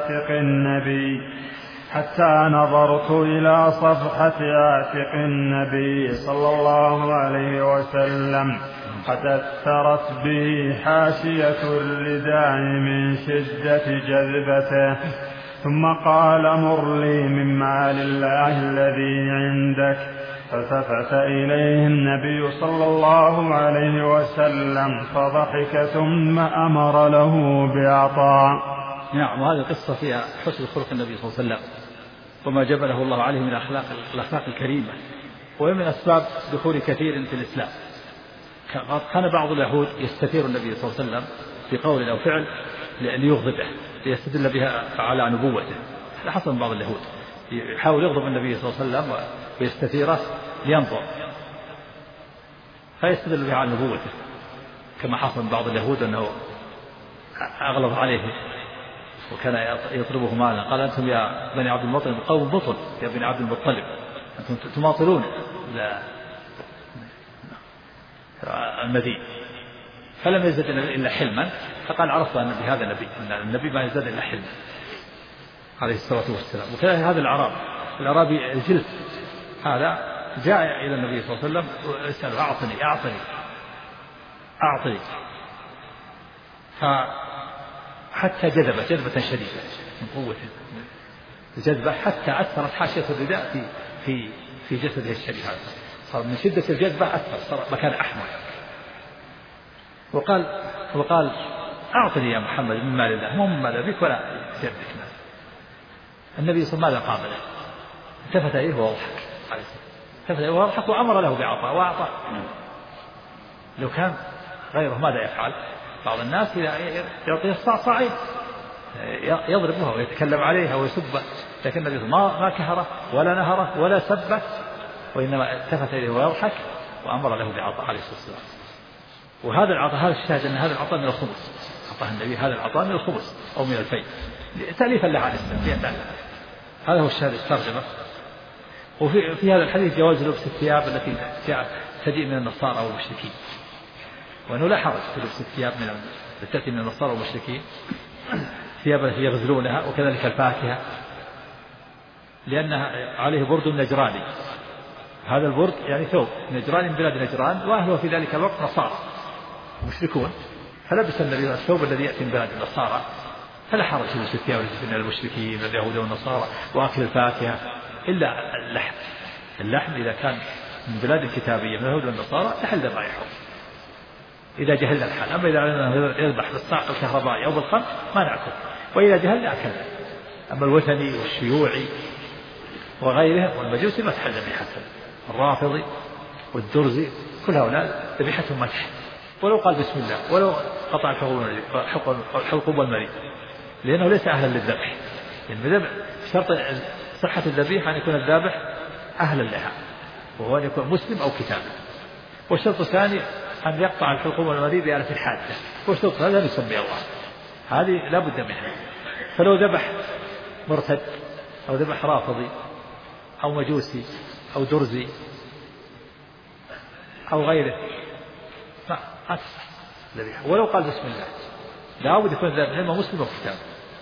عاتق النبي صلى الله عليه وسلم قد أثرت به حاشية الرداء من شدة جذبته، ثم قال مر لي من مال الله الذي عندك، فالتفت إليه النبي صلى الله عليه وسلم فضحك ثم أمر له بإعطاء. نعم. وهذه القصة فيها حسن خلق النبي صلى الله عليه وسلم وما جبله الله عليه من الأخلاق الكريمة، ومن أسباب دخول كثير في الإسلام. كان بعض اليهود يستثير النبي صلى الله عليه وسلم بقول أو فعل ليغضبه ليستدل بها على نبوته. هذا حصل من بعض اليهود، يحاول يغضب النبي صلى الله عليه وسلم ويستثيره لينظر فيستدل بها على نبوته، كما حصل من بعض اليهود أنه أغلظ عليه وكان يطلبه مالا، قال أنتم يا بني عبد المطلب قوم بطل يا بني عبد المطلب، أنتم تماطلون النبي، فلم يزد إلا حلما، فقال عرفت أن بهذا النبي، أن النبي ما يزداد إلا حلما عليه الصلاة والسلام. وكذلك هذا الأعرابي الجلد هذا جاء إلى النبي صلى الله عليه وسلم ويسأله أعطني أعطني أعطني، حتى جذبة شديدة من قوة الجذبة حتى أثرت حاشية الرداء في جسده الشريف، صار من شدة الجذبة أثر، صار مكان أحمر. وقال أعطني يا محمد من مال الله، مو من مال أبيك ولا جدك. النبي صلى الله عليه وسلم قابله، التفت إليه وضحك وأمر له بعطاء وأعطاه. لو كان غيره ماذا يفعل؟ بعض الناس إذا يعطيه الصاع صاعين يضربها ويتكلم عليها ويسبه، لكن النبي ما كهره ولا نهره ولا سبه، وإنما التفت إليه ويضحك وأمر له بعطاء عليه الصلاة والسلام. وهذا العطاء، هذا الشاهد أن هذا العطاء من الخمس، أعطاه النبي هذا العطاء من الخمس أو من الفيء تأليفا له على الإسلام. هذا هو الشاهد الترجمة. وفي هذا الحديث جواز لبس الثياب التي تجيء من النصارى والمشركين، وأنه لا حرج في لبس الثياب التي تأتي من النصارى والمشركين، الثياب التي يغزلونها، وكذلك الفاكهة، لأنها عليه برد نجراني. هذا البرد يعني ثوب نجراني من بلاد نجران، وأهله في ذلك الوقت نصارى مشركون، فلبس النبي الثوب الذي يأتي من بلاد النصارى، فلا حرج في لبس الثياب التي من المشركين واليهود والنصارى، وأكل الفاكهة، إلا اللحم إذا كان من بلاد الكتابية من اليهود والنصارى تحل ذبائحه إذا جهلنا الحال. أما إذا علمنا يذبح بالصاع الكهربائي أو بالخمر ما نأكل، وإذا جهلنا أكلنا. أما الوثني والشيوعي وغيرهم والمجوسي ما تحل ذبيحتهم، الرافضي والدرزي كل هؤلاء ذبيحتهم ما تحل، ولو قال بسم الله، ولو قطع الحلقوم والمريض، لأنه ليس أهلا للذبح. يعني شرط صحة الذبيحة أن يكون الذابح أهلا لها، وهو أن يكون مسلم أو كتاب. والشرط الثاني أن يقطع الحلقوم والمريض بآلة الحادة، والشرط الثالث أن يسمي الله. هذه لا بد منها. فلو ذبح مرتد أو ذبح رافضي أو مجوسي أو درزي أو غيره ما تصح ذبيحة، ولو قال بسم الله لا بد يكون ذبح إما مسلم أو كتاب.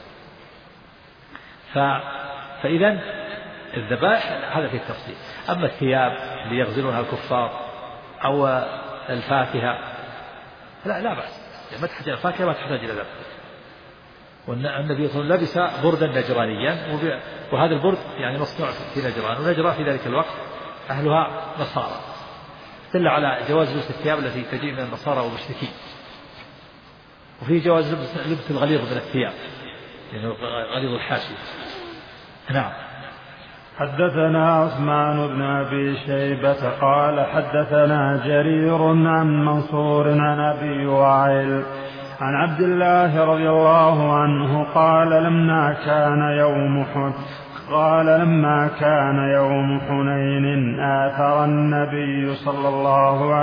فإذا الذبائح هذا في التفصيل. أما الثياب اللي يغزلونها الكفار أو الفاكهة لا بأس، ما تحتاج الفاكهة ما تحتاج إلى ذبح. والنبي صلى الله عليه وسلم لبس بردا نجرانيا، وهذا البرد يعني مصنوع في نجران، ونجران في ذلك الوقت أهلها نصارى، دل على جواز لبس الثياب التي تجيء من النصارى والمشركين. وفي جواز لبس الغليظ من الثياب، يعني غليظ الحاشية. نعم. حدثنا عثمان بن أبي شيبة قال حدثنا جرير عن منصور عن أبي وائل عن عبد الله رضي الله عنه قال لما كان يوم حنين آثر النبي صلى الله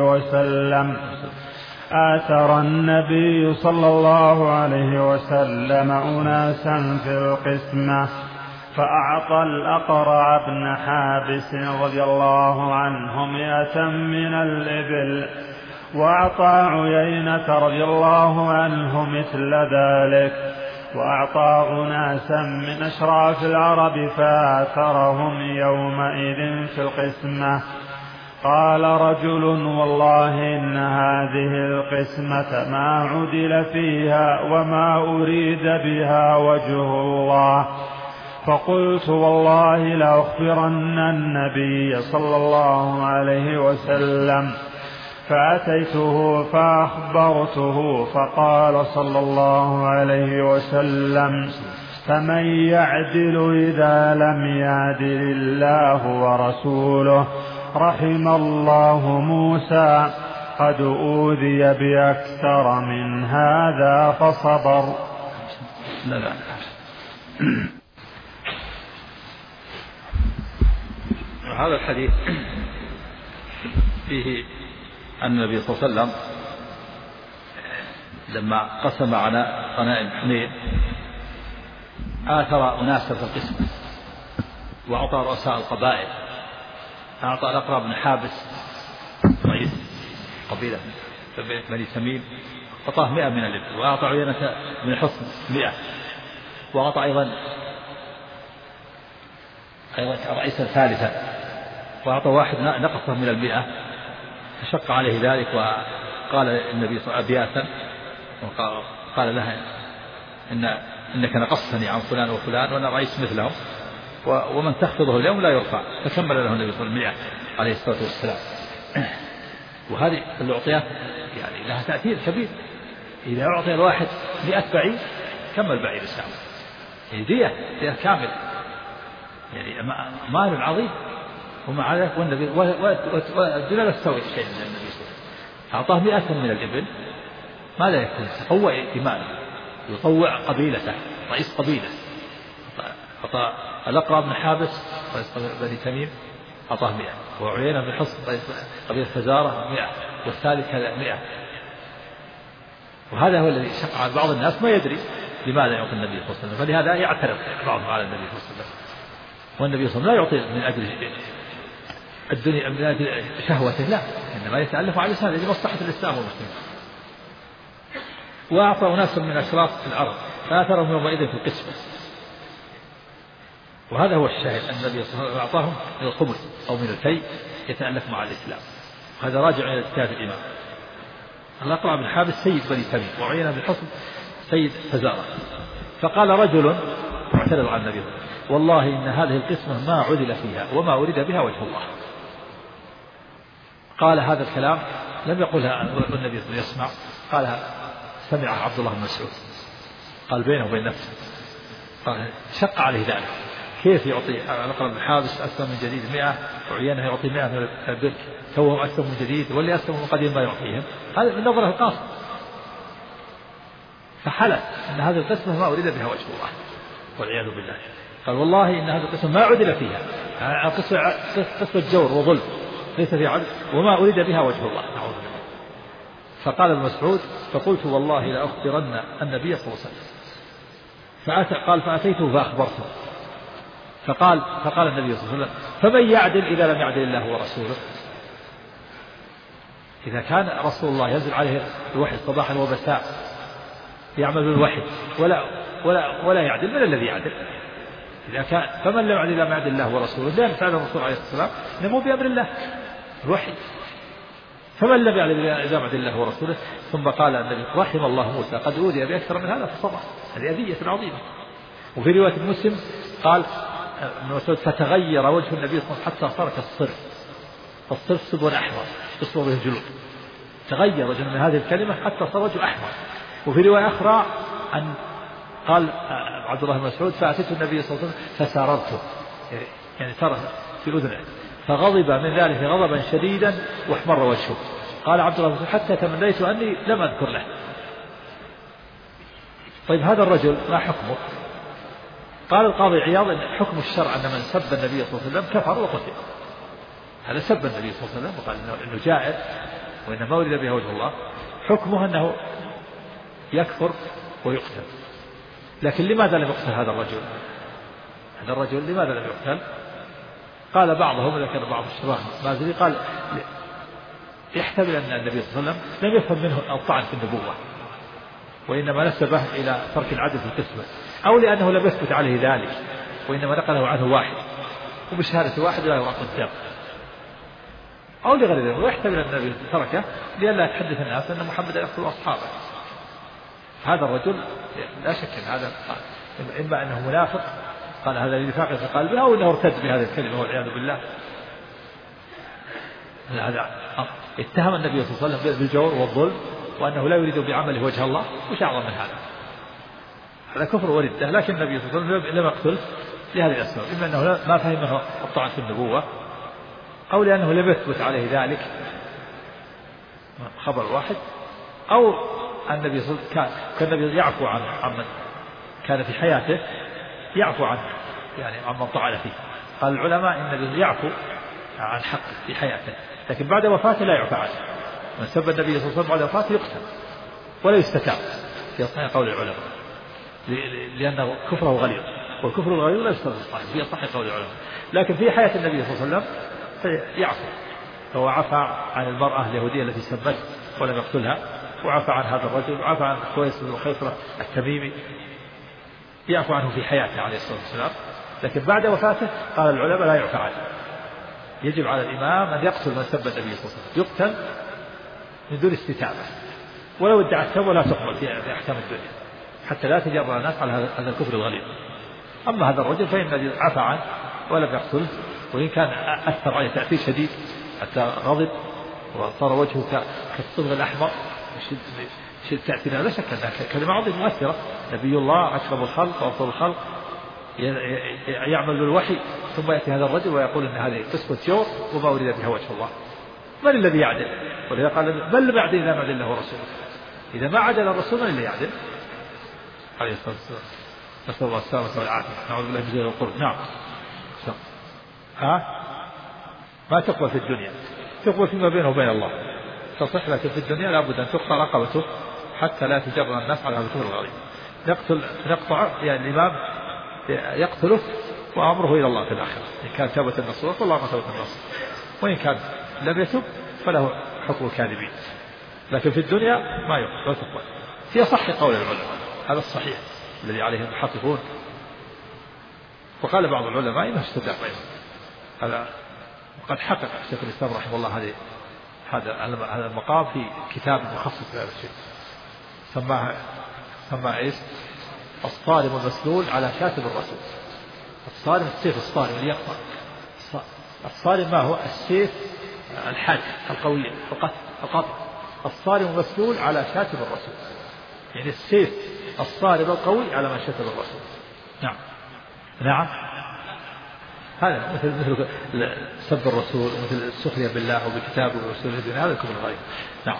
عليه وسلم أناسا في القسمة، فأعطى الأقرع بن حابس رضي الله عنه 100 من الإبل، وأعطى عيينة رضي الله عنه مثل ذلك، وأعطى أناسا من أشراف العرب فآثرهم يومئذ في القسمة. قال رجل والله إن هذه القسمة ما عدل فيها وما أريد بها وجه الله. فقلت والله لأخبرن النبي صلى الله عليه وسلم، فأتيته فأخبرته، فقال صلى الله عليه وسلم فمن يعدل إذا لم يعدل الله ورسوله؟ رحم الله موسى قد أوذي بأكثر من هذا فصبر. لا. هذا الحديث فيه أن النبي صلى الله عليه وسلم لما قسم على غنائم حنين آثر أناسا في القسمة، وأعطى رؤساء القبائل أعطى الأقرع بن حابس رئيس قبيلة بني تميم أعطاه 100 من الإبل، وأعطى عيينة بن حصن 100، وأعطى أيضا رئيسا ثالثا، وأعطى واحد نقصه من 100. فشق عليه ذلك وقال النبي صلى الله عليه وسلم أبياتا، وقال لها إنك نقصتني عن فلان وفلان وأنا رئيس مثلهم، ومن تخفضه اليوم لا يرفع. فكمل له النبي صلى الله عليه وسلم 100 عليه الصلاة والسلام. وهذه الأعطيات يعني لها تأثير كبير. إذا أعطي الواحد 100 بعير كمل بعير الساعة، يعني دية كاملة، يعني مال عظيم. ومع ذلك والنبي والدنيا لا تسوي شيء من النبي صلى الله عليه وسلم. أعطاه 100 من الإبل، ماذا يكون؟ تطوع إيمانه، يطوع قبيلته، رئيس قبيلة. أعطى الأقرع بن حابس رئيس بني تميم أعطاه 100، وعيينة بن حصن رئيس قبيلة فزارة 100، والثالث هذا 100. وهذا هو الذي شق على بعض الناس ما يدري لماذا يعطي النبي صلى الله عليه وسلم، فلهذا يعترض بعضهم على النبي صلى الله عليه وسلم. والنبي صلى الله عليه وسلم لا يعطي من أجل الدنيا من أجل شهوته، لا، إنما يتألف على لسانه لمصلحة الإسلام والمسلمين. وأعطى أناسا من أشراف العرب فآثرهم يومئذ في القسمة. وهذا هو الشاهد أن النبي صلى الله عليه وسلم أعطاهم من الخمس أو من الفيء يتألف مع الإسلام. هذا راجع إلى اجتهاد الإمام. الأقرع بن حابس سيد بني تميم، وعيينة بن حصن سيد فزارة. فقال رجل اعترض على النبي: والله إن هذه القسمة ما عدل فيها وما أريد بها وجه الله. قال هذا الكلام لم يقلها النبي صلى الله عليه وسلم يسمع، قالها سمعها عبد الله بن مسعود، قال بينه وبين نفسه، قال شق عليه ذلك. كيف يعطي الأقرع بن حابس أسلم من جديد 100، وعيينة يعطي 100 من البر، توهم أسلم من جديد، واللي أسلم من قديم ما يعطيهم؟ هذا من نظره القاصر. فحلف أن هذه القسمة ما أريد بها وجه الله والعياذ بالله. قال والله إن هذه القسمة ما عدل فيها، قسمة جور وظلم ليس في عدل وما أريد بها وجه الله، نعوذ بالله. فقال ابن مسعود: فقلت والله لأخبرن النبي صلى الله عليه وسلم. قال فأتيته فأخبرته، فقال النبي صلى الله عليه وسلم: فمن يعدل إذا لم يعدل الله ورسوله؟ إذا كان رسول الله ينزل عليه الوحي صباحا ومساء يعمل بالوحي ولا يعدل، من الذي يعدل؟ إذا كان فمن لم يعدل لم يعدل الله ورسوله، لأن فعل الرسول عليه الصلاة والسلام نمو بأمر الله الوحي. فمن لم يعدل إذا يعدل الله ورسوله. ثم قال النبي: رحم الله موسى قد أوذي بأكثر من هذا فصبر. هذه أذية عظيمة. وفي رواية مسلم قال ابن مسعود: فتغير وجه النبي صلى الله عليه وسلم حتى صار كالصرف. الصرف صبغ أحمر يصبغ به الجلود، تغير وجه من هذه الكلمة حتى صار وجه أحمر. وفي رواية أخرى أن قال عبد الله بن مسعود: فأتيت النبي صلى الله عليه وسلم فساررته، يعني سار في أذنه، فغضب من ذلك غضبا شديدا واحمر وجهه. قال عبد الله بن مسعود: حتى تمنيت أني لم أذكر له. طيب هذا الرجل ما حكمه؟ قال القاضي عياض: إن حكم الشرع أن من سب النبي صلى الله عليه وسلم كفر وقتل. هذا سب النبي صلى الله عليه وسلم وقال إنه جائر وإنه ما أريد بها وجه الله، حكمه أنه يكفر ويقتل. لكن لماذا لم يقتل هذا الرجل؟ هذا الرجل لماذا لم يقتل؟ قال بعضهم، ذكر بعض الشراح مازري، قال يحتمل أن النبي صلى الله عليه وسلم لم يفهم منه الطعن في النبوة، وإنما نسبه إلى ترك العدل في القسمة، أو لأنه لم يثبت عليه ذلك وإنما نقله عنه واحد، وبشهادة واحد لا يراق الدم، أو لغير ذلك. ويحتمل أن النبي تركه لئلا يتحدث الناس أن محمد يقتل أصحابه. هذا الرجل لا شك أن هذا إما أنه منافق قال هذا لنفاق في قلبه، أو أنه ارتد بهذه الكلمة والعياذ بالله. هذا اتهم النبي صلى الله عليه وسلم بالجور والظلم وأنه لا يريد بعمله وجه الله، وش أعظم من هذا؟ هذا كفر وردة. لكن النبي صلى الله عليه وسلم لم يقتل لهذه الأسباب، إما أنه ما فهمه الطعن في النبوة، أو لأنه لم يثبت عليه ذلك خبر واحد، أو النبي صلى الله عليه وسلم كان النبي يعفو عن من كان في حياته، يعفو عنه يعني عمن طعن فيه. قال العلماء إن النبي يعفو عن حقه في حياته، لكن بعد وفاته لا يعفى عنه. من سب النبي صلى الله عليه وسلم بعد وفاته يقتل ولا يستتاب في صحيح قول العلماء، لأنه كفره غليظ، والكفر الغليظ لا يستتاب في صحيح قول العلماء. لكن في حياة النبي صلى الله عليه وسلم فيعفو. فهو عفى عن المرأة اليهودية التي سبته ولم يقتلها، وعفى عن هذا الرجل، وعفى عن خويس بن خيصرة التميمي، يعفو عنه في حياته عليه الصلاة والسلام. لكن بعد وفاته قال العلماء لا يعفى عنه، يجب على الإمام أن يقتل من سب النبي صلى الله عليه وسلم، يقتل من دون استتابة، ولو ادعى التوبة لا تقبل في أحكام الدنيا حتى لا تجرأ الناس على هذا الكفر الغليظ. أما هذا الرجل فإن الذي عفى عنه ولم يقتله، وإن كان أثر عليه تأثير شديد حتى غضب وصار وجهه كالصبغ الأحمر شد تأثير، لا شك أنها كلمة عظيمة مؤثرة. نبي الله أكرم الخلق وأفضل الخلق يعمل بالوحي، ثم يأتي هذا الرجل ويقول أن هذه قسمة جور وما أريد بها وجه الله. من الذي يعدل؟ ولذا قال بل بعد إذا ما عدل له رسوله، إذا ما عدل الرسول من اللي يعدل؟ عليه الصلاة والسلام. نسأل الله السلامة والعافية، نعوذ بالله من زيغ القلوب. نعم. ما تقبل في الدنيا، تقبل فيما بينه وبين الله تصح، لكن في الدنيا لابد أن تقطع رقبته حتى لا تجرأ الناس على هذا الكفر الغليظ. نقطع يعني الإمام يقتله وأمره إلى الله في الآخرة، إن كان توبة النصوح والله ما توبة النصوح، وإن كان لم يتب فله حكم الكاذبين. لكن في الدنيا ما يقبل، لا تقبل في صح قول العلماء، هذا الصحيح الذي عليه المحققون. وقال بعض العلماء إنه استدعى هذا، وقد حقق شيخ الإسلام رحمه الله هذا المقام في كتاب مخصص لهذا الشيء، سماه ايش؟ الصارم المسلول على شاتم الرسول. الصارم السيف الصارم اللي يقطع. الصارم ما هو؟ السيف الحاد القوي القطع. الصارم المسلول على شاتم الرسول، يعني السيف الصارم القوي على من شتم الرسول. نعم نعم، هذا مثل سب الرسول ومثل السخرية بالله وبكتابه ورسوله، هذا الكفر الغليظ. نعم.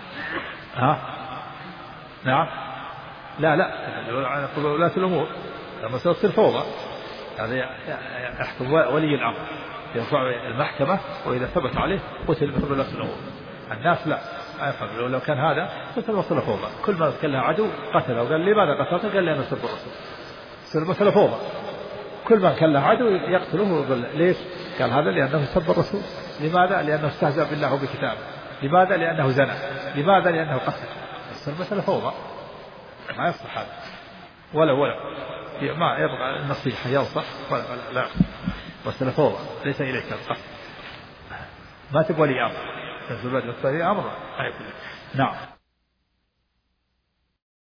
نعم. لا ولاة الأمور لما تصير فوضى، هذا يحكم ولي الأمر، يرفع المحكمة وإذا ثبت عليه قتل مثل ولاة الأمور. الناس لا يفهم، لو كان هذا فتوصل فوضى، كل ما كان له عدو قتله، وقال لماذا قتلته؟ قال لأنه سب الرسول. تصير مسألة فوضى، كل من كان له عدو يقتله ويقول ليش؟ قال هذا لأنه سب الرسول. لماذا؟ لأنه استهزأ بالله وبكتابه. لماذا؟ لأنه زنى. لماذا؟ لأنه قتل. تصير مسألة فوضى، ما يصلح هذا. ولا ما يبغى النصيحة ينصح ولا لا، مسألة فوضى، ليس إليك القتل. ما تبغى لي أمر، تنزل بدل الطريق أمر. نعم.